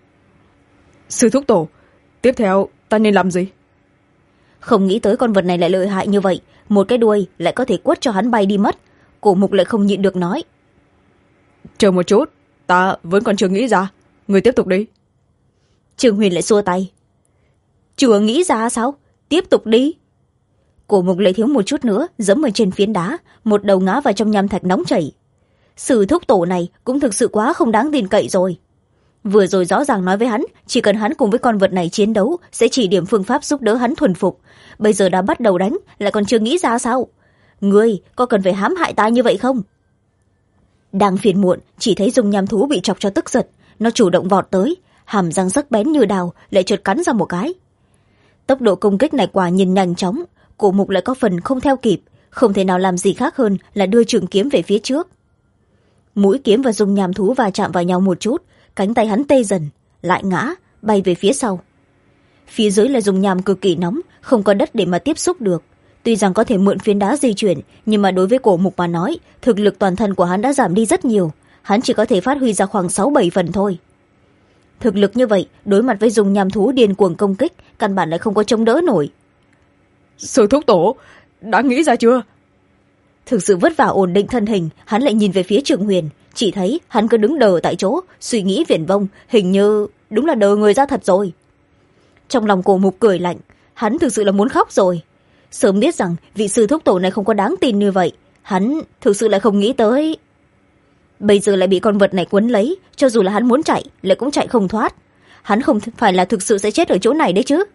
Sư thúc tổ, tiếp theo ta nên làm gì? Không nghĩ tới con vật này lại lợi hại như vậy, một cái đuôi lại có thể quất cho hắn bay đi mất. Cổ Mục lại không nhịn được nói. Chờ một chút, ta vẫn còn chưa nghĩ ra, người tiếp tục đi. Trương Huyền lại xua tay. Chưa nghĩ ra sao? Tiếp tục đi. Cổ Mục lại thiếu một chút nữa, giẫm ở trên phiến đá, một đầu ngã vào trong nham thạch nóng chảy. Sư thúc tổ này cũng thực sự quá không đáng tin cậy rồi. Vừa rồi rõ ràng nói với hắn, chỉ cần hắn cùng với con vật này chiến đấu, sẽ chỉ điểm phương pháp giúp đỡ hắn thuần phục. Bây giờ đã bắt đầu đánh, lại còn chưa nghĩ ra sao? Ngươi có cần phải hãm hại ta như vậy không? Đang phiền muộn, chỉ thấy dung nham thú bị chọc cho tức giận, nó chủ động vọt tới, hàm răng sắc bén như đào, lại chợt cắn ra một cái. Tốc độ công kích này quả nhìn nhanh chóng, Cổ Mục lại có phần không theo kịp, không thể nào làm gì khác hơn là đưa trường kiếm về phía trước. Mũi kiếm và dung nham thú va chạm vào nhau một chút, cánh tay hắn tê dần, lại ngã, bay về phía sau. Phía dưới là dung nham cực kỳ nóng, không có đất để mà tiếp xúc được. Tuy rằng có thể mượn phiến đá di chuyển, nhưng mà đối với Cổ Mục mà nói, thực lực toàn thân của hắn đã giảm đi rất nhiều, hắn chỉ có thể phát huy ra khoảng 6-7 phần thôi. Thực lực như vậy, đối mặt với dung nham thú điên cuồng công kích, căn bản lại không có chống đỡ nổi. Sư thúc tổ, đã nghĩ ra chưa? Thực sự vất vả ổn định thân hình, hắn lại nhìn về phía Trương Huyền, chỉ thấy hắn cứ đứng đờ tại chỗ, suy nghĩ viển vông, hình như đúng là đờ người ra thật rồi. Trong lòng Cổ Mục cười lạnh, hắn thực sự là muốn khóc rồi. Sớm biết rằng vị sư thúc tổ này không có đáng tin như vậy, hắn thực sự lại không nghĩ tới. Bây giờ lại bị con vật này quấn lấy, cho dù là hắn muốn chạy, lại cũng chạy không thoát. Hắn không phải là thực sự sẽ chết ở chỗ này đấy chứ.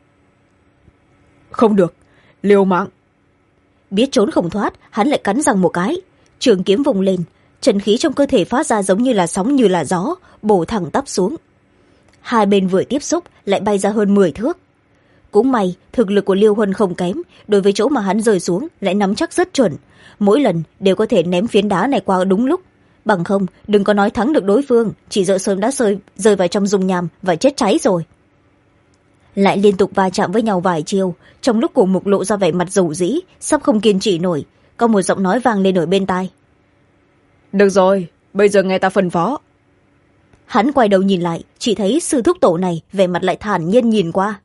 Không được, liều mạng. Biết trốn không thoát, hắn lại cắn răng một cái, trường kiếm vùng lên, chân khí trong cơ thể phát ra giống như là sóng như là gió, bổ thẳng tắp xuống. Hai bên vừa tiếp xúc lại bay ra hơn 10 thước. Cũng may thực lực của Liêu Huân không kém, đối với chỗ mà hắn rơi xuống lại nắm chắc rất chuẩn, mỗi lần đều có thể ném phiến đá này qua đúng lúc. Bằng không đừng có nói thắng được đối phương, chỉ sợ sớm đã rơi vào trong dung nham và chết cháy rồi. Lại liên tục va chạm với nhau vài chiêu, trong lúc Cổ Mục lộ ra vẻ mặt dầu dĩ, sắp không kiên trì nổi, có một giọng nói vang lên ở bên tai. Được rồi, bây giờ nghe ta phân phó. Hắn quay đầu nhìn lại, chỉ thấy sư thúc tổ này vẻ mặt lại thản nhiên nhìn qua.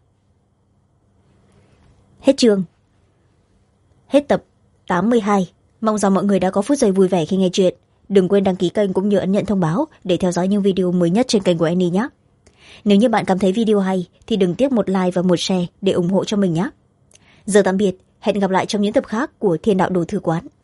Hết chương. Hết tập 82. Mong rằng mọi người đã có phút giây vui vẻ khi nghe chuyện. Đừng quên đăng ký kênh cũng như ấn nhận thông báo để theo dõi những video mới nhất trên kênh của Annie nhé. Nếu như bạn cảm thấy video hay thì đừng tiếc một like và một share để ủng hộ cho mình nhé. Giờ tạm biệt, hẹn gặp lại trong những tập khác của Thiên Đạo Đồ Thư Quán.